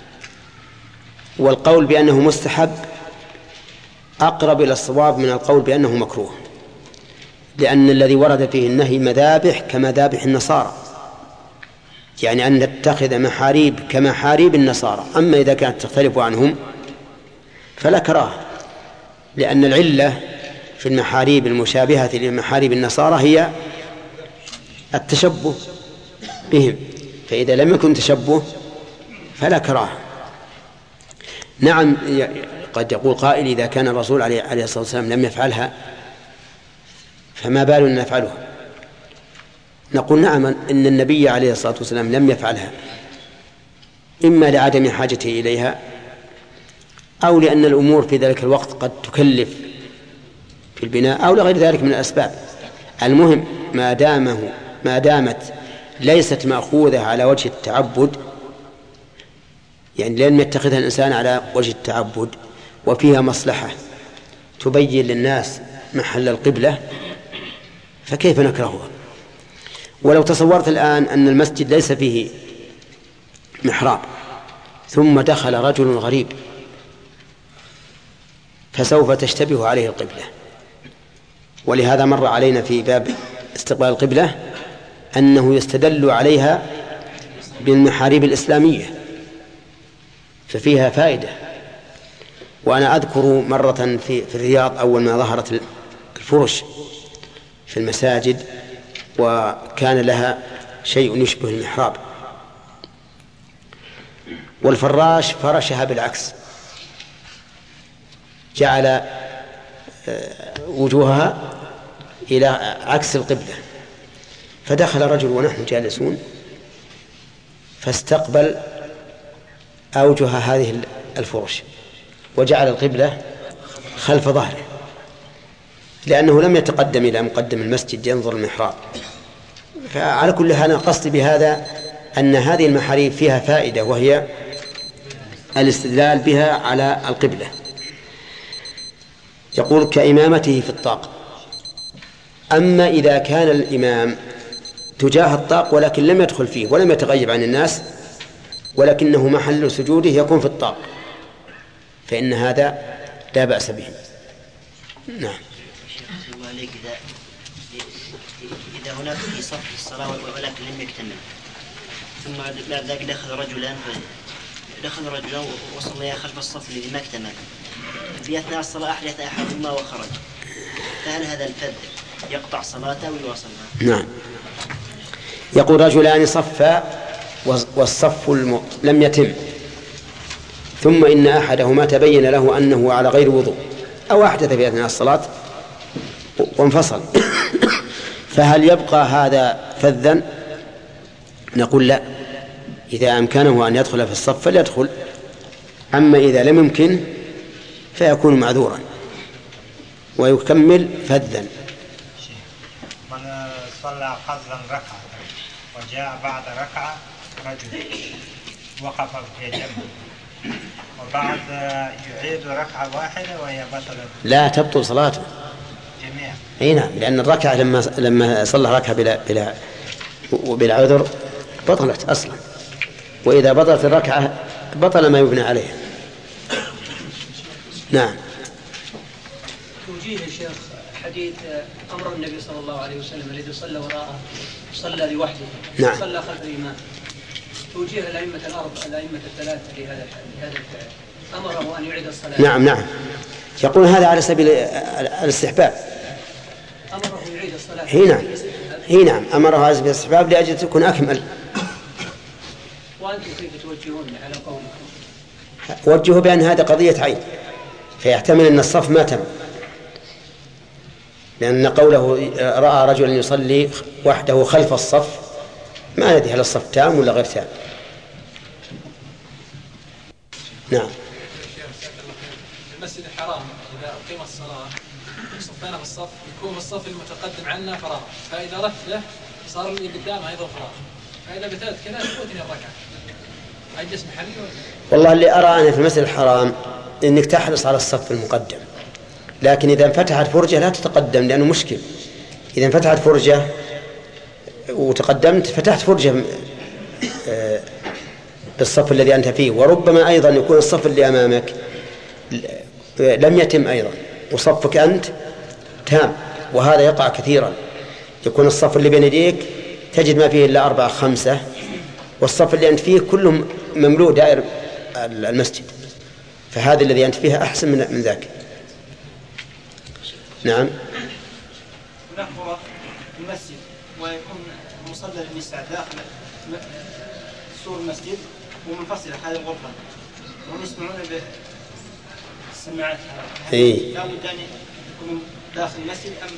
والقول بأنه مستحب أقرب إلى الصواب من القول بأنه مكروه، لأن الذي ورد فيه النهي مذابح كمذابح النصارى، يعني أن نتخذ محاريب كمحاريب النصارى. أما إذا كانت تختلف عنهم فلا كراهة، لأن العلة في المحاريب المشابهة لمحاريب النصارى هي التشبه بهم، فإذا لم يكن تشبه فلا كراهة. نعم، قد يقول قائل إذا كان الرسول عليه الصلاة والسلام لم يفعلها فما بالنا نفعلها؟ نقول نعم، إن النبي عليه الصلاة والسلام لم يفعلها، إما لعدم حاجته إليها أو لأن الأمور في ذلك الوقت قد تكلف في البناء أو لغير ذلك من الأسباب. المهم ما دامه ما دامت ليست مأخوذة على وجه التعبد، يعني لن يتخذها الإنسان على وجه التعبد وفيها مصلحة تبين للناس محل القبلة، فكيف نكرهها؟ ولو تصورت الآن أن المسجد ليس فيه محراب ثم دخل رجل غريب فسوف تشتبه عليه القبلة. ولهذا مر علينا في باب استقبال القبلة أنه يستدل عليها بالمحاريب الإسلامية ففيها فائدة. وأنا أذكر مرة في, في الرياض أول ما ظهرت الفرش في المساجد وكان لها شيء يشبه المحراب، والفراش فرشها بالعكس، جعل وجوهها إلى عكس القبلة، فدخل رجل ونحن جالسون فاستقبل أوجه هذه الفرش وجعل القبلة خلف ظهره، لأنه لم يتقدم إلى مقدم المسجد ينظر المحراب. فعلى كل حال قصدي بهذا أن هذه المحاريب فيها فائدة، وهي الاستدلال بها على القبلة. يقول كإمامته في الطاق. أما إذا كان الإمام تجاه الطاق ولكن لم يدخل فيه ولم يتغيب عن الناس ولكنه محل سجوده يكون في الطاق فإن هذا لا بأس به. نعم. إذا إذا هناك في صف الصلاة ولكن لم يكتمل ثم بعد ذلك دخل رجلان دخل رجلان وصليا خلف الصف الذي ما اكتمل، في أثناء الصلاة أحدث أحدهما وخرج، فهل هذا الفذ يقطع صلاته ويواصلها؟ نعم. يقول رجلان صفا والصف الم... لم يتم، ثم إن أحدهما تبين له أنه على غير وضوء أو أحدث في أثناء الصلاة وانفصل، فهل يبقى هذا فذا؟ نقول لا، إذا أمكنه أن يدخل في الصف فليدخل، أما إذا لم يمكن فيكون معذورا ويكمل فذا. من صلى قصرا ركعة وجاء بعد ركعة رجل وقف في جنبه وبعد يعيد ركعة واحدة وهي بطلة، لا تبطل صلاته جميعا. اي نعم، لأن الركعة لما لما صلى ركعة بلا بلا وبلا عذر بطلت أصلا، وإذا بطلت الركعة بطل ما يبنى عليه. نعم. توجيه يا شيخ حديث أمر النبي صلى الله عليه وسلم الذي صلى وراءه صلى لوحده نعم. صلى خلف الإمام، توجيه الأئمة الأربعة الأئمة الثلاثة لهذا لهذا الفعل، أمره أن يعيد الصلاة. نعم نعم، يقول هذا على سبيل الاستحباب. أمره يعيد الصلاة. هي نعم هي نعم أمره على سبيل الاستحباب لأجل تكون أكمل. وأنتم كيف توجهون على قولكم؟ وجهوا بأن هذا قضية عين، فيحتمل أن الصف ما تم، لأن قوله رأى رجلا يصلي وحده خلف الصف ما ندري هل الصف تام ولا غير تام. نعم. المسجد الحرام إذا أقيم الصلاة صفنا في الصف يكون الصف المتقدم عنا فراغ، فإذا رحت له صار اللي قدامه أيضا فراغ، فإذا بتأت كذا تفوتني الركعة. أجلس محلي ولا؟ والله اللي أرى أنا في المسجد الحرام إنك تحرص على الصف المقدم، لكن إذا انفتحت فرجة لا تتقدم لأنه مشكل. إذا انفتحت فرجة وتقدمت فتحت فرجة بالصف الذي أنت فيه، وربما أيضا يكون الصف اللي أمامك لم يتم أيضا وصفك أنت تام، وهذا يقع كثيرا. يكون الصف اللي بين يديك تجد ما فيه إلا أربعة خمسة، والصف اللي أنت فيه كلهم مملوء دائر المسجد، فهذا الذي أنت فيها أحسن من ذاك. نعم. هناك غرف في المسجد ويكون مصلى النساء داخل سور المسجد ومنفصلة هذه الغرفة ويسمعون بالسماعات. إيه. لا بد أن يكون داخل المسجد أم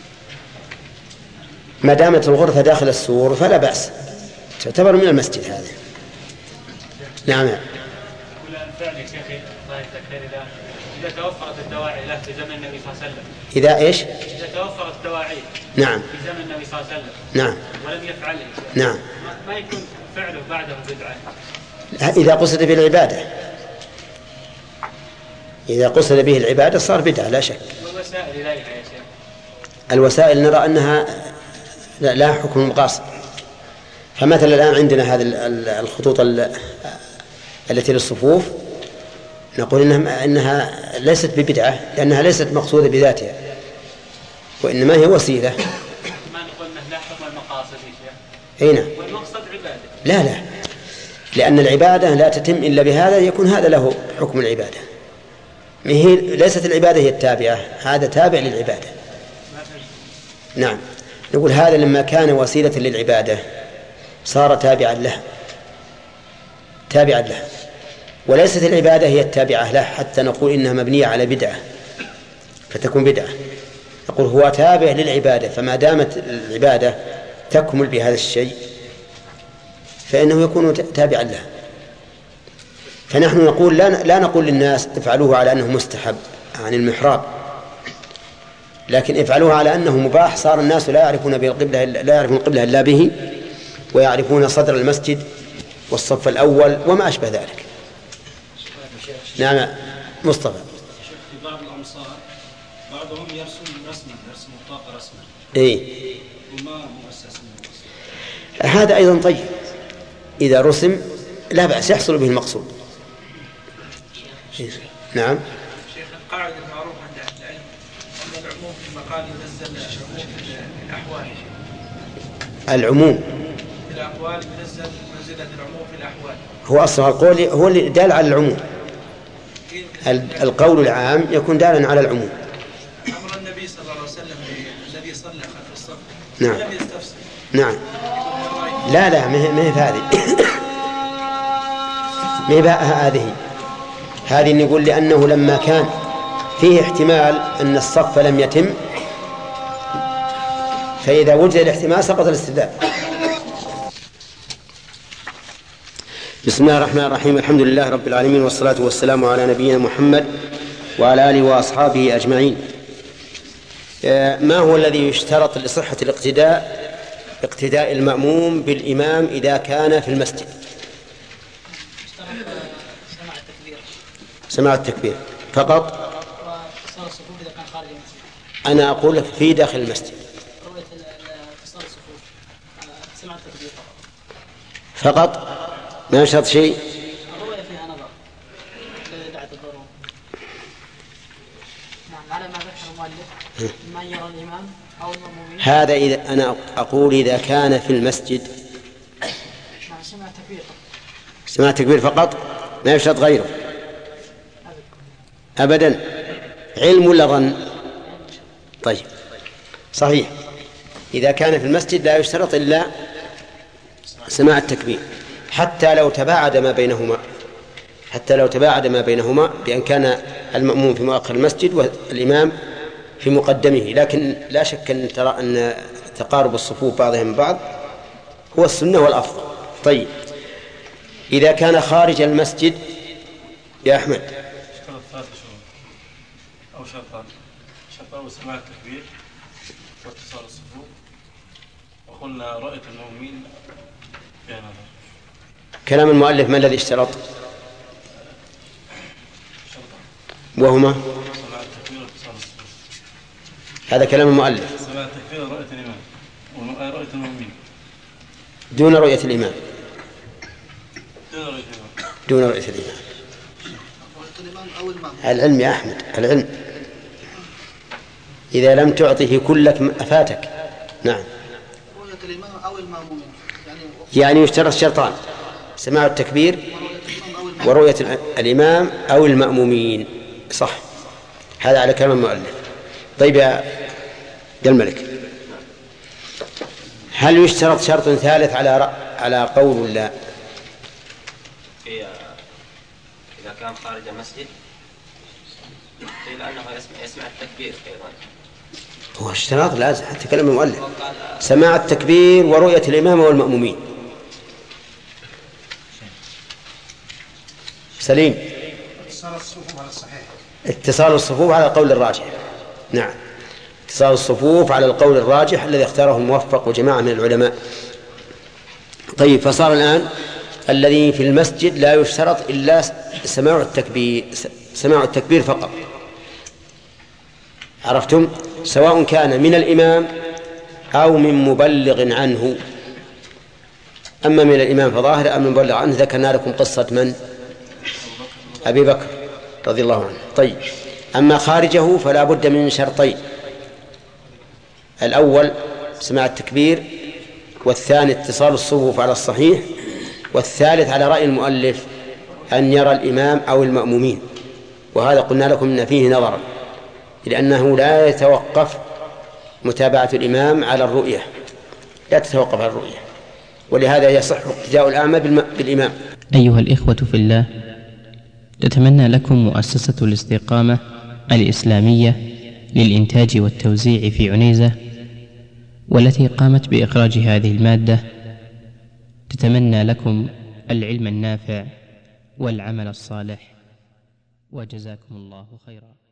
ما دامت الغرفة داخل السور فلا بأس، تعتبر من المسجد هذا. نعم. كل فعل شيخي الله يذكر إذا إذا توفرت الدواعي له في زمن النبي صلى الله عليه وسلم. إذا إيش؟ إذا توفرت الدواعي. نعم. في زمن النبي صلى الله عليه وسلم. نعم. ولم يفعله. نعم. ما يكون فعله بعده بدعة. إذا قصد به العبادة، إذا قصد به العبادة صار بدعة لا شك. والوسائل إليها يا شيخ. الوسائل نرى أنها لا حكم المقاصد. فمثلا الآن عندنا هذه الخطوط التي للصفوف نقول إنها, إنها ليست ببدعة لأنها ليست مقصودة بذاتها، وإنما هي وسيلة. ما نقول أنه لا حكم المقاصد يا شيخ. أين؟ والمقصد عبادة. لا لا، لأن العبادة لا تتم إلا بهذا، يكون هذا له حكم العبادة. هي ليست العبادة هي التابعة، هذا تابع للعبادة. نعم. نقول هذا لما كان وسيلة للعبادة صار تابعا له تابعا له وليست العبادة هي التابعة له حتى نقول إنها مبنية على بدعة فتكون بدعة. نقول هو تابع للعبادة، فما دامت العبادة تكمل بهذا الشيء فإنه يكون تابعا له. فنحن نقول لا, لا نقول للناس افعلوه على أنه مستحب عن المحراب، لكن افعلوه على أنه مباح. صار الناس لا يعرفون بالقبلة لا يعرفون القبلة إلا به، ويعرفون صدر المسجد والصف الأول وما أشبه ذلك. نعم مصطفى. في بعض الأمصار بعضهم يرسم رسما يرسم بطاقة رسما. إيه. وما مؤسس. هذا أيضا طيب، إذا رسم لا بأس يحصل به المقصود. نعم. شيخ القاعدة المعروفة عند أهل العلم أن العموم في المقال ينزل العموم في الأحوال. العموم في الأقوال ينزل منزلة العموم في الأحوال. هو أصلها القول هو اللي دال على العموم. القول العام يكون دالا على العموم. أمر النبي صلى الله عليه وسلم الذي صلى خلف الصف نعم. لم يستفسر. نعم. لا لا ما هي هذه ما هي هذه هذه نقول لأنه لما كان فيه احتمال أن الصف لم يتم، فإذا وجد الاحتمال سقط الاستدلال. بسم الله الرحمن الرحيم. الحمد لله رب العالمين، والصلاة والسلام على نبينا محمد وعلى آله وأصحابه أجمعين. ما هو الذي يشترط لصحة الاقتداء اقتداء المأموم بالإمام إذا كان في المسجد؟ سماع التكبير. سماع التكبير فقط. واتصال الصفوف إذا كان خارج المسجد. أنا أقول لك في داخل المسجد. رؤية اتصال الصفوف سماع التكبير فقط. فقط ما يشترط شيء. الرؤية فيها نظر دعت الضرورة. نعم على ما ذكر المؤلف من يرى الإمام أو المأمومين. هذا إذا أنا أقول إذا كان في المسجد. نعم سماع التكبير. سماع التكبير فقط ما يشترط غيره أبدا. علم ولا ظن؟ طيب صحيح. إذا كان في المسجد لا يشترط إلا سماع التكبير. حتى لو تباعد ما بينهما حتى لو تباعد ما بينهما بأن كان المأموم في مؤخر المسجد والإمام في مقدمه. لكن لا شك أن ترى أن تقارب الصفوف بعضها من بعض هو السنة والأفضل. طيب إذا كان خارج المسجد يا أحمد أو شرطان. شرط أول سماع التكبير واتصال الصفوف، وقلنا رؤية المؤمنين فيها نظر. كلام المؤلف ما الذي اشترط؟ وهما سماع التكبير واتصال الصفوف. هذا كلام المؤلف. سماع التكبير ورؤية الإمام ورؤية المؤمنين دون رؤية الإمام دون رؤية الإمام دون رؤية الإمام. العلم يا أحمد، العلم إذا لم تعطه كلك أفاتك. نعم. رؤية الإمام أو المأمومين يعني يعني يشترط شرطان: سماع التكبير ورؤية الإمام أو المأمومين. صح، هذا على كلام المؤلف. طيب يا الملك، هل يشترط شرط ثالث على على قول لا؟ إذا كان خارج المسجد قيل أنه يسمع, يسمع التكبير أيضا. هو اشتراط لازم حتى كلام المؤلف: سماع التكبير ورؤية الإمام والمأمومين. سليم. اتصال الصفوف على الصحيح. اتصال الصفوف على القول الراجح. نعم، اتصال الصفوف على القول الراجح الذي اختاره الموفق وجماعة من العلماء. طيب، فصار الآن الذي في المسجد لا يشترط إلا سماع التكبير سماع التكبير فقط. عرفتم؟ سواء كان من الإمام أو من مبلغ عنه. أما من الإمام فظاهر، أما من مبلغ عنه ذكرنا لكم قصة من؟ أبي بكر رضي الله عنه. طيب، أما خارجه فلا بد من شرطين: الأول سماع التكبير، والثاني اتصال الصفوف على الصحيح، والثالث على رأي المؤلف أن يرى الإمام أو المأمومين. وهذا قلنا لكم إن فيه نظرا، لأنه لا يتوقف متابعة الإمام على الرؤية، لا تتوقف على الرؤية، ولهذا يصح اقتداء الأعمى بالإمام. أيها الإخوة في الله، تتمنى لكم مؤسسة الاستقامة الإسلامية للإنتاج والتوزيع في عنيزة، والتي قامت بإخراج هذه المادة، تتمنى لكم العلم النافع والعمل الصالح، وجزاكم الله خيرا.